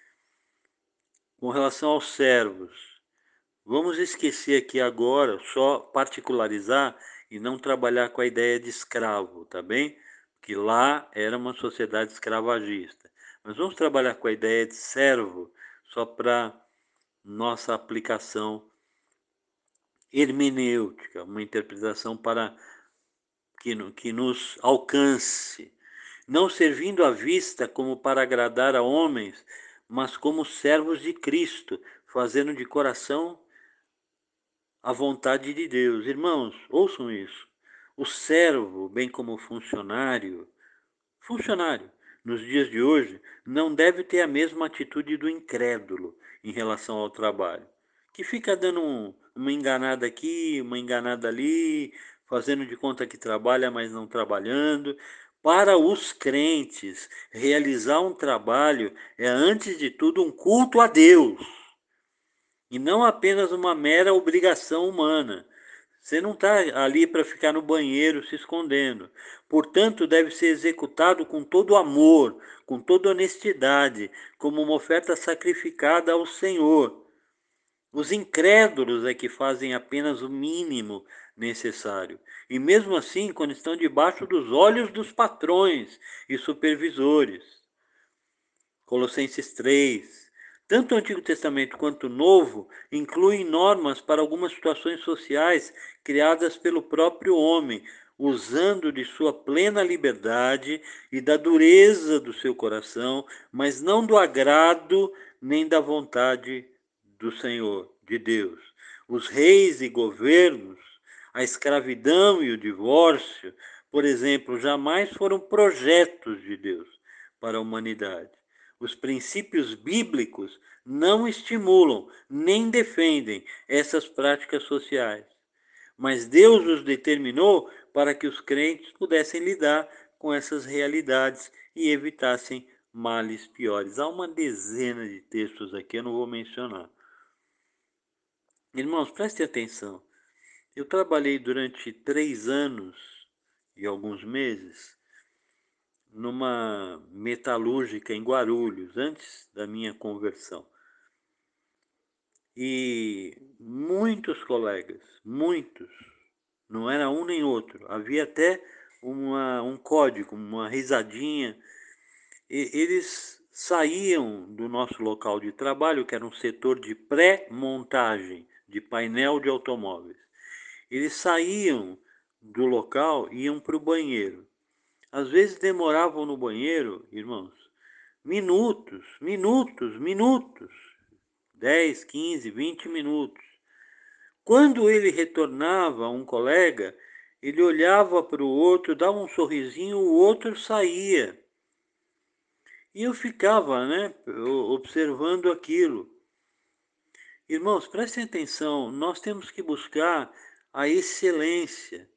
com relação aos servos. Vamos esquecer aqui agora, só particularizar e não trabalhar com a ideia de escravo, tá bem? Que lá era uma sociedade escravagista. Mas vamos trabalhar com a ideia de servo, só para nossa aplicação hermenêutica, uma interpretação para que, que nos alcance. Não servindo à vista como para agradar a homens, mas como servos de Cristo, fazendo de coração a vontade de Deus. Irmãos, ouçam isso. O servo, bem como o funcionário, funcionário, nos dias de hoje, não deve ter a mesma atitude do incrédulo em relação ao trabalho, que fica dando um, uma enganada aqui, uma enganada ali, fazendo de conta que trabalha, mas não trabalhando. Para os crentes, realizar um trabalho é, antes de tudo, um culto a Deus, e não apenas uma mera obrigação humana. Você não está ali para ficar no banheiro se escondendo. Portanto, deve ser executado com todo amor, com toda honestidade, como uma oferta sacrificada ao Senhor. Os incrédulos é que fazem apenas o mínimo necessário. E mesmo assim, quando estão debaixo dos olhos dos patrões e supervisores. Colossenses três. Tanto o Antigo Testamento quanto o Novo incluem normas para algumas situações sociais criadas pelo próprio homem, usando de sua plena liberdade e da dureza do seu coração, mas não do agrado nem da vontade do Senhor, de Deus. Os reis e governos, a escravidão e o divórcio, por exemplo, jamais foram projetos de Deus para a humanidade. Os princípios bíblicos não estimulam nem defendem essas práticas sociais, mas Deus os determinou para que os crentes pudessem lidar com essas realidades e evitassem males piores. Há uma dezena de textos aqui, eu não vou mencionar. Irmãos, prestem atenção. Eu trabalhei durante três anos e alguns meses numa metalúrgica em Guarulhos, antes da minha conversão. E muitos colegas, muitos, não era um nem outro, havia até uma, um código, uma risadinha, e eles saíam do nosso local de trabalho, que era um setor de pré-montagem de painel de automóveis. Eles saíam do local e iam para o banheiro. Às vezes demoravam no banheiro, irmãos, minutos, minutos, minutos, dez, quinze, vinte minutos. Quando ele retornava, um colega, ele olhava para o outro, dava um sorrisinho, o outro saía. E eu ficava, né, observando aquilo. Irmãos, prestem atenção, nós temos que buscar a excelência.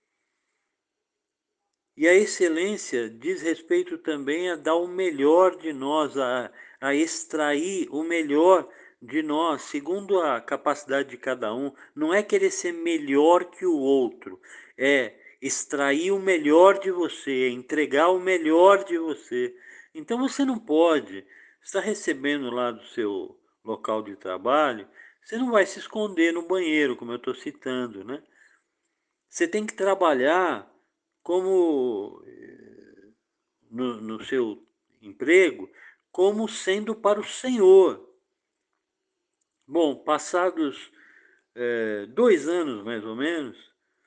E a excelência diz respeito também a dar o melhor de nós, a, a extrair o melhor de nós, segundo a capacidade de cada um. Não é querer ser melhor que o outro, é extrair o melhor de você, é entregar o melhor de você. Então você não pode estar recebendo lá do seu local de trabalho, você não vai se esconder no banheiro, como eu estou citando, né? Você tem que trabalhar como no, no seu emprego, como sendo para o Senhor. Bom, passados é, dois anos mais ou menos,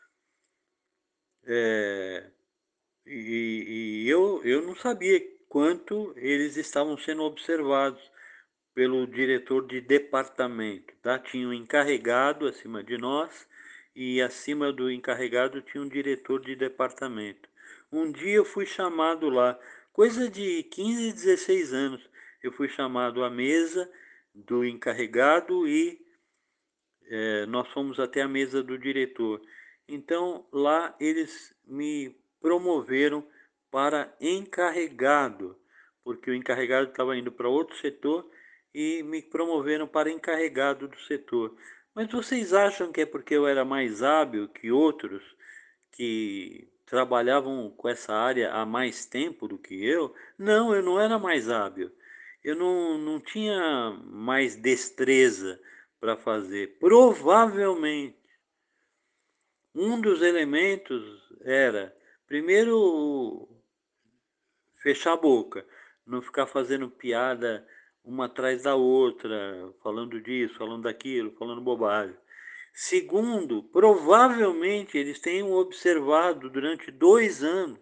é, e, e eu, eu não sabia quanto eles estavam sendo observados pelo diretor de departamento. Tá? Tinha um encarregado acima de nós e acima do encarregado tinha um diretor de departamento. Um dia eu fui chamado lá, coisa de quinze, dezesseis anos, eu fui chamado à mesa do encarregado e é, nós fomos até a mesa do diretor. Então lá eles me promoveram para encarregado, porque o encarregado estava indo para outro setor e me promoveram para encarregado do setor. Mas vocês acham que é porque eu era mais hábil que outros que trabalhavam com essa área há mais tempo do que eu? Não, eu não era mais hábil. Eu não, não tinha mais destreza para fazer. Provavelmente, um dos elementos era, primeiro, fechar a boca, não ficar fazendo piada uma atrás da outra, falando disso, falando daquilo, falando bobagem. Segundo, provavelmente eles tenham observado durante dois anos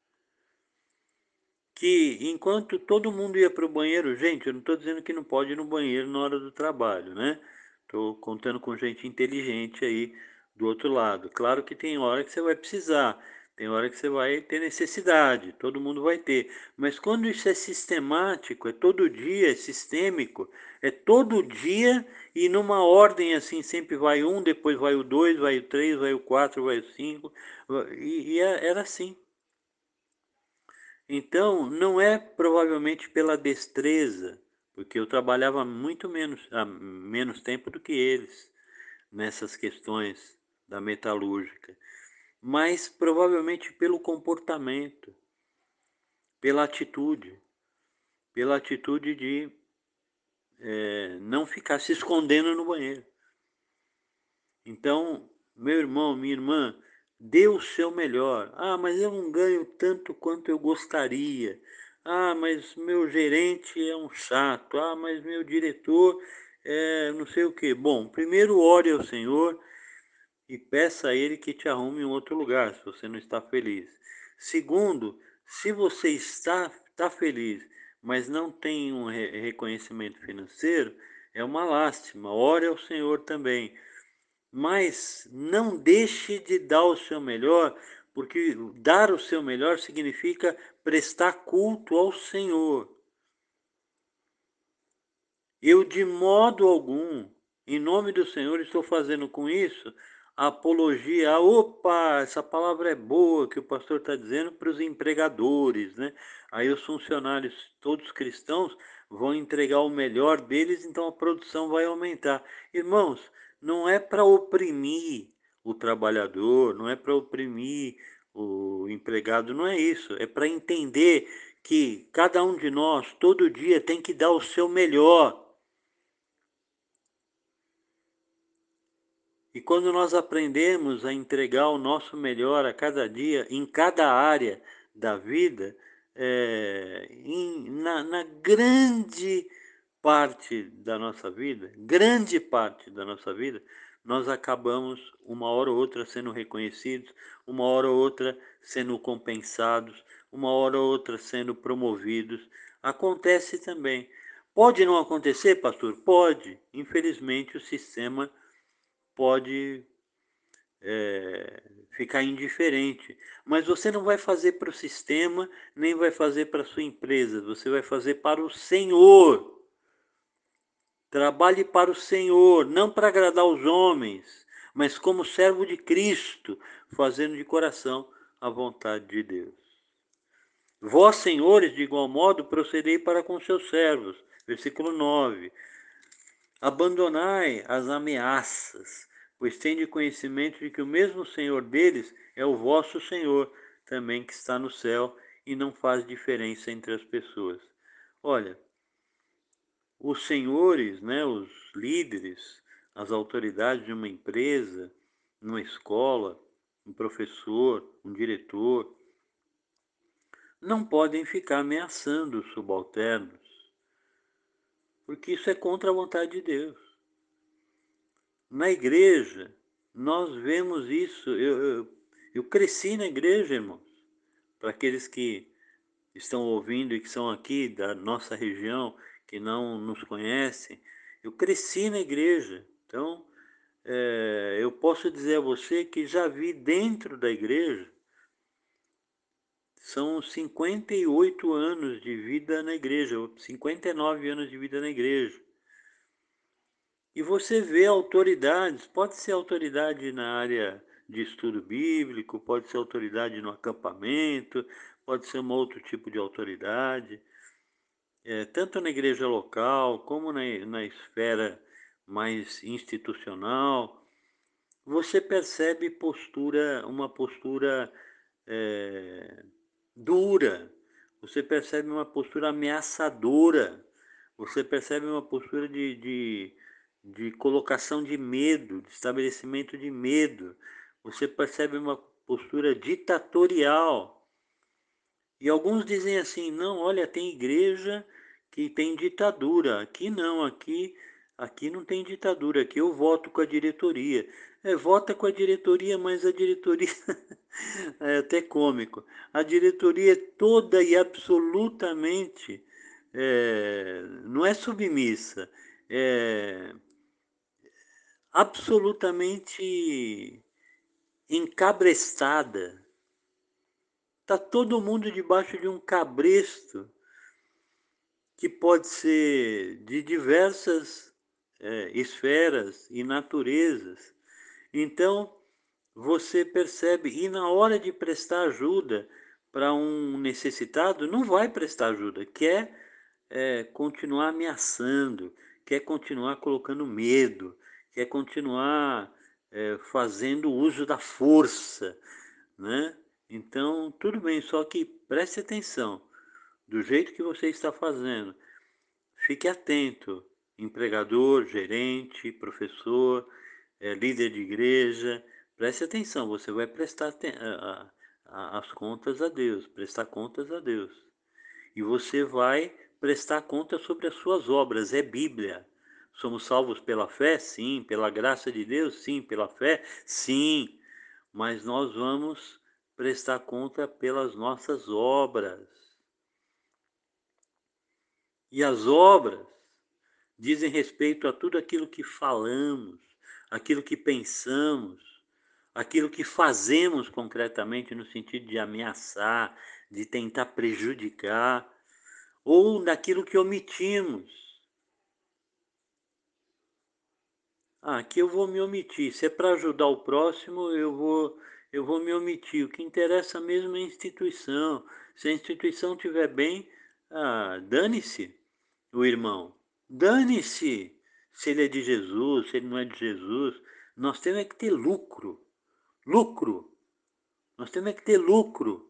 que enquanto todo mundo ia para o banheiro, gente, eu não estou dizendo que não pode ir no banheiro na hora do trabalho, né? Estou contando com gente inteligente aí do outro lado. Claro que tem hora que você vai precisar, tem hora que você vai ter necessidade, todo mundo vai ter. Mas quando isso é sistemático, é todo dia, é sistêmico, é todo dia e numa ordem assim, sempre vai um, depois vai o dois, vai o três, vai o quatro, vai o cinco, e, e era assim. Então, não é provavelmente pela destreza, porque eu trabalhava muito menos, há menos tempo do que eles nessas questões. da metalúrgica, mas provavelmente pelo comportamento, pela atitude, pela atitude de é, não ficar se escondendo no banheiro. Então, meu irmão, minha irmã, dê o seu melhor. Ah, mas eu não ganho tanto quanto eu gostaria. Ah, mas meu gerente é um chato. Ah, mas meu diretor é não sei o quê. Bom, primeiro ore ao Senhor e peça a Ele que te arrume em outro lugar, se você não está feliz. Segundo, se você está, está feliz, mas não tem um re reconhecimento financeiro, é uma lástima. Ore ao Senhor também. Mas não deixe de dar o seu melhor, porque dar o seu melhor significa prestar culto ao Senhor. Eu, de modo algum, em nome do Senhor, estou fazendo com isso a apologia. Opa, essa palavra é boa que o pastor está dizendo para os empregadores, né? Aí os funcionários, todos cristãos, vão entregar o melhor deles, então a produção vai aumentar. Irmãos, não é para oprimir o trabalhador, não é para oprimir o empregado, não é isso. É para entender que cada um de nós, todo dia, tem que dar o seu melhor. E quando nós aprendemos a entregar o nosso melhor a cada dia, em cada área da vida, é, em, na, na grande parte da nossa vida, grande parte da nossa vida, nós acabamos uma hora ou outra sendo reconhecidos, uma hora ou outra sendo compensados, uma hora ou outra sendo promovidos. Acontece também. Pode não acontecer, pastor? Pode. Infelizmente, o sistema pode é, ficar indiferente. Mas você não vai fazer para o sistema, nem vai fazer para a sua empresa. Você vai fazer para o Senhor. Trabalhe para o Senhor, não para agradar os homens, mas como servo de Cristo, fazendo de coração a vontade de Deus. Vós, senhores, de igual modo, procedei para com seus servos. Versículo nove. Abandonai as ameaças, pois tende conhecimento de que o mesmo Senhor deles é o vosso Senhor, também que está no céu, e não faz diferença entre as pessoas. Olha, os senhores, né, os líderes, as autoridades de uma empresa, numa escola, um professor, um diretor, não podem ficar ameaçando os subalternos, porque isso é contra a vontade de Deus. Na igreja, nós vemos isso. Eu, eu, eu cresci na igreja, irmãos. Para aqueles que estão ouvindo e que são aqui da nossa região, que não nos conhecem, eu cresci na igreja. Então, é, eu posso dizer a você que já vi dentro da igreja, são cinquenta e oito anos de vida na igreja, cinquenta e nove anos de vida na igreja. E você vê autoridades, pode ser autoridade na área de estudo bíblico, pode ser autoridade no acampamento, pode ser um outro tipo de autoridade, é, tanto na igreja local como na, na esfera mais institucional. Você percebe postura, uma postura é, dura, você percebe uma postura ameaçadora, você percebe uma postura de, de, de colocação de medo, de estabelecimento de medo, você percebe uma postura ditatorial. E alguns dizem assim, não, olha, tem igreja que tem ditadura, aqui não, aqui, aqui não tem ditadura, aqui eu voto com a diretoria. É, vota com a diretoria, mas a diretoria é até cômico. A diretoria é toda e absolutamente é, não é submissa, é absolutamente encabrestada. Está todo mundo debaixo de um cabresto que pode ser de diversas é, esferas e naturezas. Então, você percebe, e na hora de prestar ajuda para um necessitado, não vai prestar ajuda, quer é, continuar ameaçando, quer continuar colocando medo, quer continuar é, fazendo uso da força, né? Então, tudo bem, só que preste atenção, do jeito que você está fazendo, fique atento, empregador, gerente, professor, é, líder de igreja, preste atenção, você vai prestar a, a, as contas a Deus, prestar contas a Deus. E você vai prestar conta sobre as suas obras, é Bíblia. Somos salvos pela fé? Sim. Pela graça de Deus? Sim. Pela fé? Sim. Mas nós vamos prestar conta pelas nossas obras. E as obras dizem respeito a tudo aquilo que falamos, aquilo que pensamos, aquilo que fazemos concretamente no sentido de ameaçar, de tentar prejudicar, ou daquilo que omitimos. Ah, aqui eu vou me omitir. Se é para ajudar o próximo, eu vou, eu vou me omitir. O que interessa mesmo é a instituição. Se a instituição estiver bem, ah, dane-se o irmão. Dane-se se ele é de Jesus, se ele não é de Jesus. Nós temos é que ter lucro. Lucro. Nós temos é que ter lucro.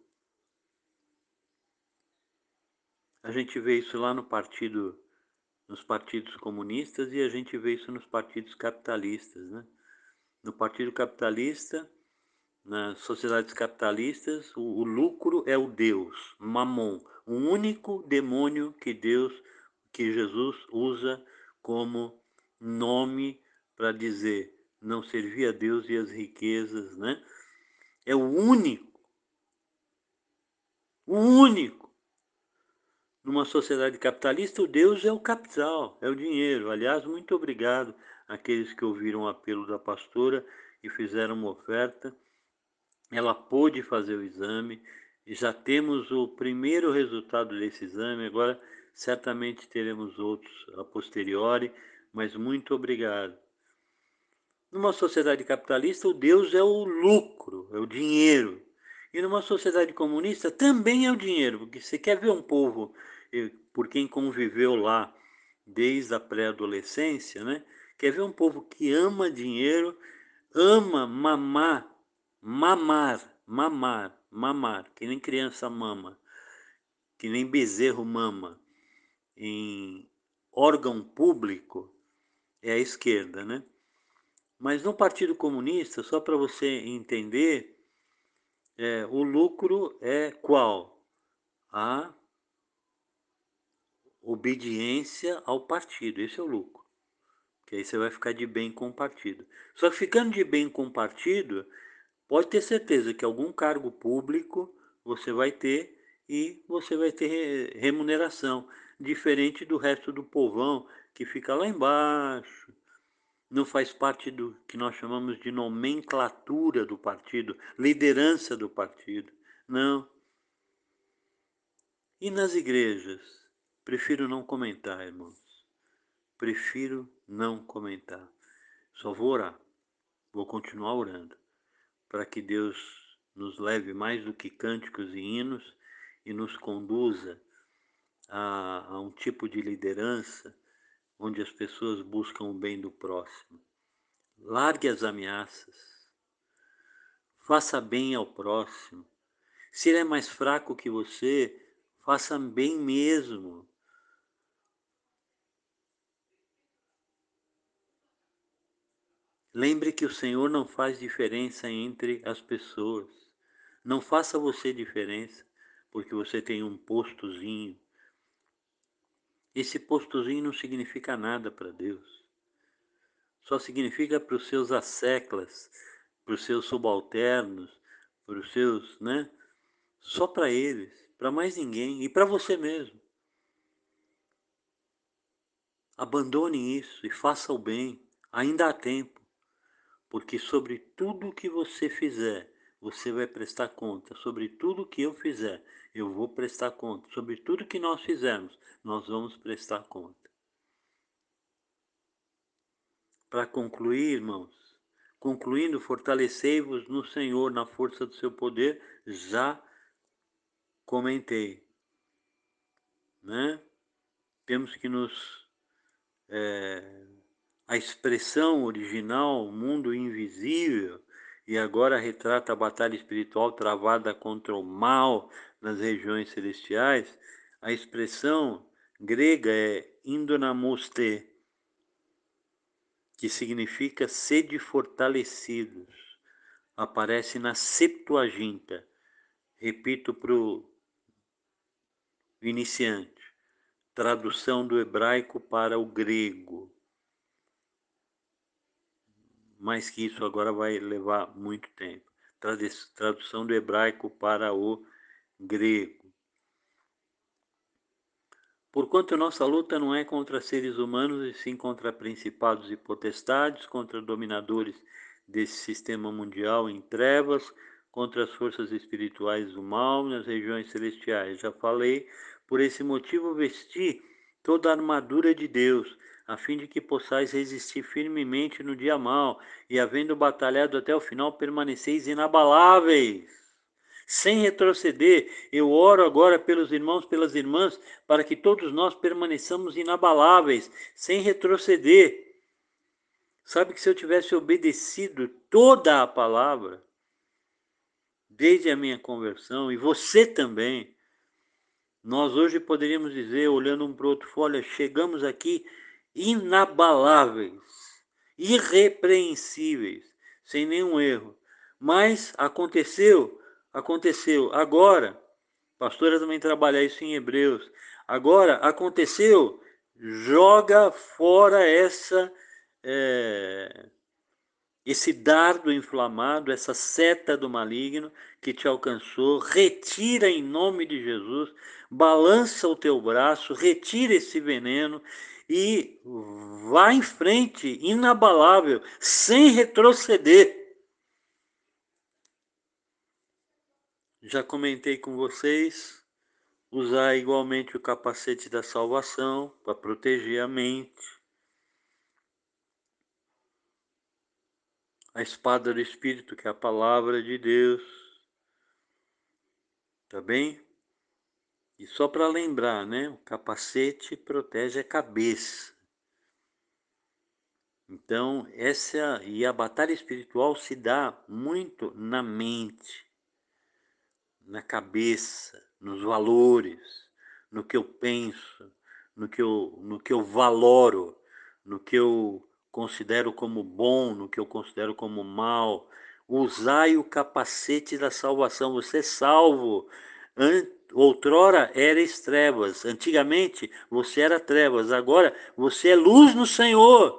A gente vê isso lá no partido, nos partidos comunistas e a gente vê isso nos partidos capitalistas, né? No partido capitalista, nas sociedades capitalistas, o, o lucro é o Deus, Mamon, o único demônio que Deus, que Jesus usa como nome para dizer não servir a Deus e as riquezas, né? É o único, o único. Numa sociedade capitalista, o Deus é o capital, é o dinheiro. Aliás, muito obrigado àqueles que ouviram o apelo da pastora e fizeram uma oferta. Ela pôde fazer o exame e já temos o primeiro resultado desse exame. Agora, certamente teremos outros a posteriori, mas muito obrigado. Numa sociedade capitalista, o Deus é o lucro, é o dinheiro. E numa sociedade comunista também é o dinheiro, porque você quer ver um povo, por quem conviveu lá desde a pré-adolescência, né? Quer ver um povo que ama dinheiro, ama mamar, mamar, mamar, mamar, que nem criança mama, que nem bezerro mama, em órgão público, é a esquerda, né? Mas no Partido Comunista, só para você entender, é, o lucro é qual? A obediência ao partido, esse é o lucro. Que aí você vai ficar de bem com o partido. Só que ficando de bem com o partido, pode ter certeza que algum cargo público você vai ter e você vai ter remuneração, diferente do resto do povão que fica lá embaixo, não faz parte do que nós chamamos de nomenclatura do partido, liderança do partido. Não. E nas igrejas? Prefiro não comentar, irmãos. Prefiro não comentar. Só vou orar. Vou continuar orando para que Deus nos leve mais do que cânticos e hinos e nos conduza a, a um tipo de liderança onde as pessoas buscam o bem do próximo. Largue as ameaças. Faça bem ao próximo. Se ele é mais fraco que você, faça bem mesmo. Lembre que o Senhor não faz diferença entre as pessoas. Não faça você diferença porque você tem um postozinho. Esse postozinho não significa nada para Deus. Só significa para os seus asseclas, para os seus subalternos, para os seus, né? Só para eles, para mais ninguém e para você mesmo. Abandone isso e faça o bem. Ainda há tempo, porque sobre tudo que você fizer, você vai prestar conta. Sobre tudo que eu fizer, eu vou prestar conta. Sobre tudo que nós fizermos, nós vamos prestar conta. Para concluir, irmãos, concluindo, fortalecei-vos no Senhor, na força do seu poder, já comentei, né? Temos que nos é, A expressão original, mundo invisível, e agora retrata a batalha espiritual travada contra o mal nas regiões celestiais, a expressão grega é indonamoste, que significa sede fortalecidos. Aparece na Septuaginta. Repito para o iniciante. Tradução do hebraico para o grego. Mais que isso agora vai levar muito tempo. Tradução do hebraico para o grego. Porquanto nossa luta não é contra seres humanos, e sim contra principados e potestades, contra dominadores desse sistema mundial em trevas, contra as forças espirituais do mal nas regiões celestiais. Já falei, por esse motivo vesti toda a armadura de Deus, a fim de que possais resistir firmemente no dia mau, e havendo batalhado até o final, permaneceis inabaláveis. Sem retroceder, eu oro agora pelos irmãos, pelas irmãs, para que todos nós permaneçamos inabaláveis, sem retroceder. Sabe que se eu tivesse obedecido toda a palavra, desde a minha conversão, e você também, nós hoje poderíamos dizer, olhando um para o outro, olha, chegamos aqui inabaláveis, irrepreensíveis, sem nenhum erro. Mas aconteceu, aconteceu. Agora, a pastora também trabalha isso em Hebreus. Agora, aconteceu, joga fora essa, é, esse dardo inflamado, essa seta do maligno que te alcançou, retira em nome de Jesus, balança o teu braço, retira esse veneno e vá em frente, inabalável, sem retroceder. Já comentei com vocês, usar igualmente o capacete da salvação para proteger a mente, a espada do Espírito, que é a palavra de Deus, tá bem? E só para lembrar, né? O capacete protege a cabeça. Então, essa e a batalha espiritual se dá muito na mente, na cabeça, nos valores, no que eu penso, no que eu, no que eu valoro, no que eu considero como bom, no que eu considero como mal. Usai o capacete da salvação. Você é salvo. Outrora eras trevas. Antigamente você era trevas. Agora você é luz no Senhor.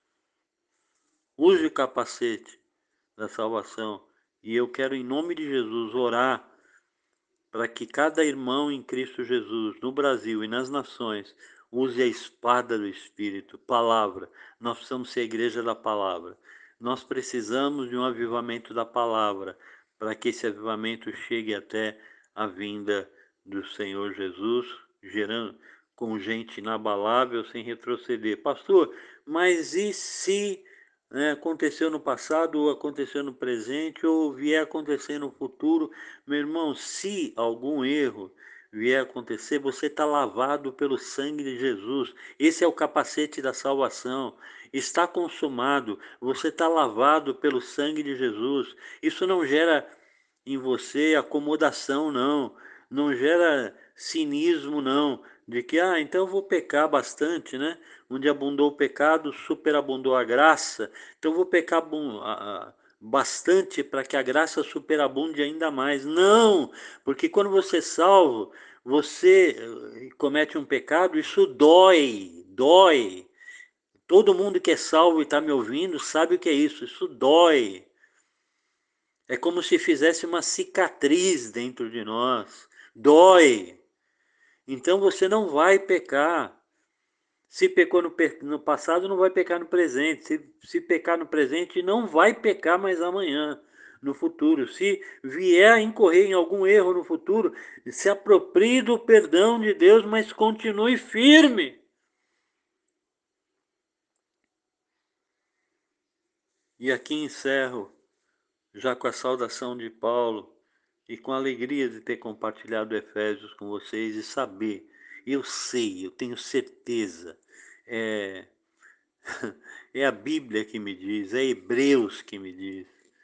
Use o capacete da salvação. E eu quero, em nome de Jesus, orar para que cada irmão em Cristo Jesus, no Brasil e nas nações, use a espada do Espírito, palavra. Nós precisamos ser a igreja da palavra. Nós precisamos de um avivamento da palavra, para que esse avivamento chegue até a vinda do Senhor Jesus, gerando com gente inabalável, sem retroceder. Pastor, mas e se, né, aconteceu no passado, ou aconteceu no presente, ou vier acontecer no futuro? Meu irmão, se algum erro vier a acontecer, você está lavado pelo sangue de Jesus. Esse é o capacete da salvação. Está consumado. Você está lavado pelo sangue de Jesus. Isso não gera em você acomodação, não. Não gera cinismo, não. De que, ah, então eu vou pecar bastante, né? Onde abundou o pecado, superabundou a graça. Então eu vou pecar bastante para que a graça superabunde ainda mais. Não! Porque quando você é salvo, você comete um pecado, isso dói, dói. Todo mundo que é salvo e está me ouvindo sabe o que é isso, isso dói. É como se fizesse uma cicatriz dentro de nós. Dói. Então você não vai pecar. Se pecou no, no passado, não vai pecar no presente. Se, se pecar no presente, não vai pecar mais amanhã, no futuro. Se vier a incorrer em algum erro no futuro, se aproprie do perdão de Deus, mas continue firme. E aqui encerro, já com a saudação de Paulo, e com a alegria de ter compartilhado Efésios com vocês e saber, eu sei, eu tenho certeza, é, É a Bíblia que me diz, é Hebreus que me diz.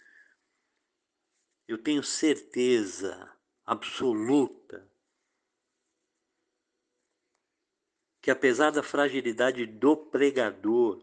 Eu tenho certeza absoluta que, apesar da fragilidade do pregador,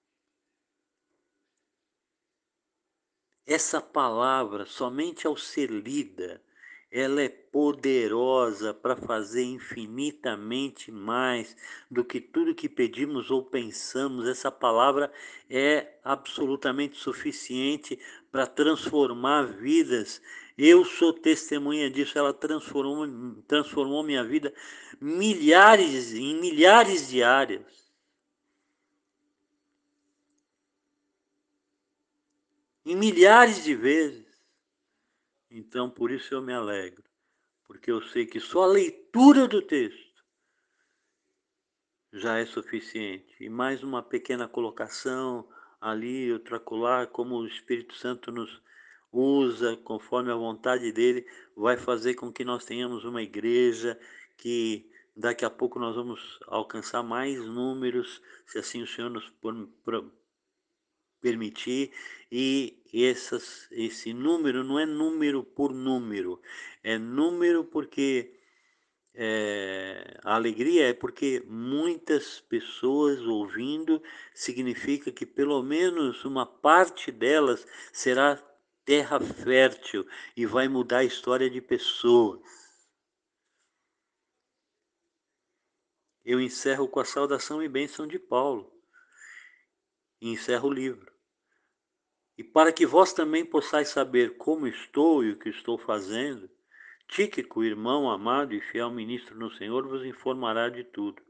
essa palavra, somente ao ser lida, ela é poderosa para fazer infinitamente mais do que tudo que pedimos ou pensamos. Essa palavra é absolutamente suficiente para transformar vidas. Eu sou testemunha disso, ela transformou, transformou minha vida milhares, em milhares de áreas. Em milhares de vezes. Então, por isso eu me alegro, porque eu sei que só a leitura do texto já é suficiente. E mais uma pequena colocação ali, outra acolá, como o Espírito Santo nos usa, conforme a vontade dele, vai fazer com que nós tenhamos uma igreja que daqui a pouco nós vamos alcançar mais números, se assim o Senhor nos permitir, e essas, esse número não é número por número, é número porque é, a alegria é porque muitas pessoas ouvindo significa que pelo menos uma parte delas será terra fértil e vai mudar a história de pessoas. Eu encerro com a saudação e bênção de Paulo e encerro o livro. E para que vós também possais saber como estou e o que estou fazendo, Tíquico, irmão amado e fiel ministro no Senhor, vos informará de tudo.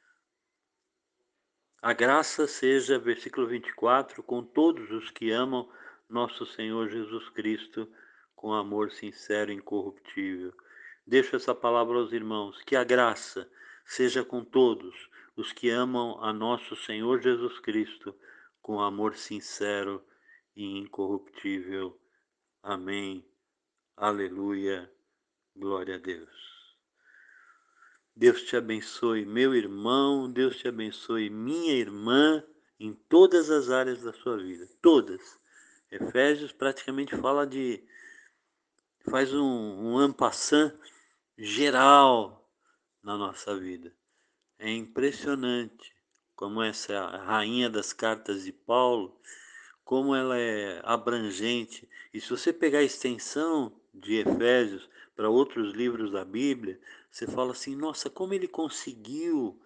A graça seja, versículo vinte e quatro, com todos os que amam nosso Senhor Jesus Cristo, com amor sincero e incorruptível. Deixo essa palavra aos irmãos, que a graça seja com todos os que amam a nosso Senhor Jesus Cristo, com amor sincero e incorruptível. Amém. Aleluia. Glória a Deus. Deus te abençoe, meu irmão, Deus te abençoe, minha irmã, em todas as áreas da sua vida, todas. Efésios praticamente fala de, faz um, um en passant geral na nossa vida. É impressionante como essa é a rainha das cartas de Paulo, como ela é abrangente. E se você pegar a extensão de Efésios para outros livros da Bíblia, você fala assim, nossa, como ele conseguiu,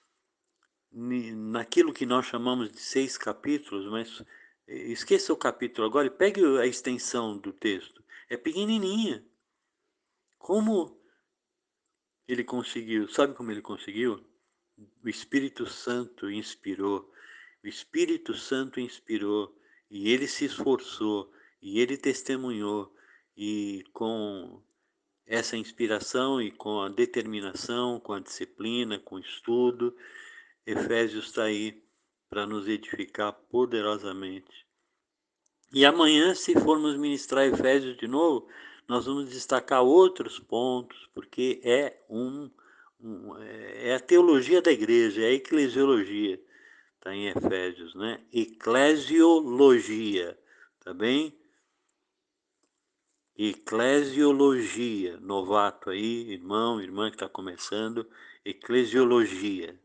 naquilo que nós chamamos de seis capítulos, mas esqueça o capítulo agora e pegue a extensão do texto. É pequenininha. Como ele conseguiu? Sabe como ele conseguiu? O Espírito Santo inspirou. O Espírito Santo inspirou e ele se esforçou e ele testemunhou, e com essa inspiração e com a determinação, com a disciplina, com o estudo, Efésios está aí para nos edificar poderosamente. E amanhã, se formos ministrar Efésios de novo, nós vamos destacar outros pontos, porque é um, um é a teologia da igreja, é a eclesiologia. Está em Efésios, né? Eclesiologia, tá bem? Eclesiologia, novato aí, irmão, irmã que está começando, eclesiologia.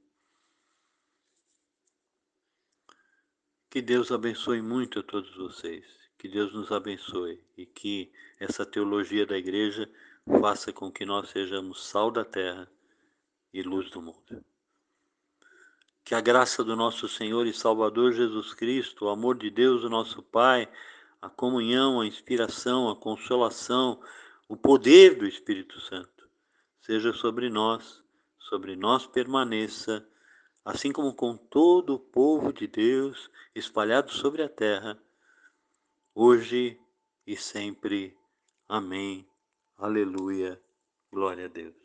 Que Deus abençoe muito a todos vocês, que Deus nos abençoe e que essa teologia da igreja faça com que nós sejamos sal da terra e luz do mundo. Que a graça do nosso Senhor e Salvador Jesus Cristo, o amor de Deus, o nosso Pai, a comunhão, a inspiração, a consolação, o poder do Espírito Santo, seja sobre nós, sobre nós permaneça, assim como com todo o povo de Deus espalhado sobre a terra, hoje e sempre. Amém. Aleluia. Glória a Deus.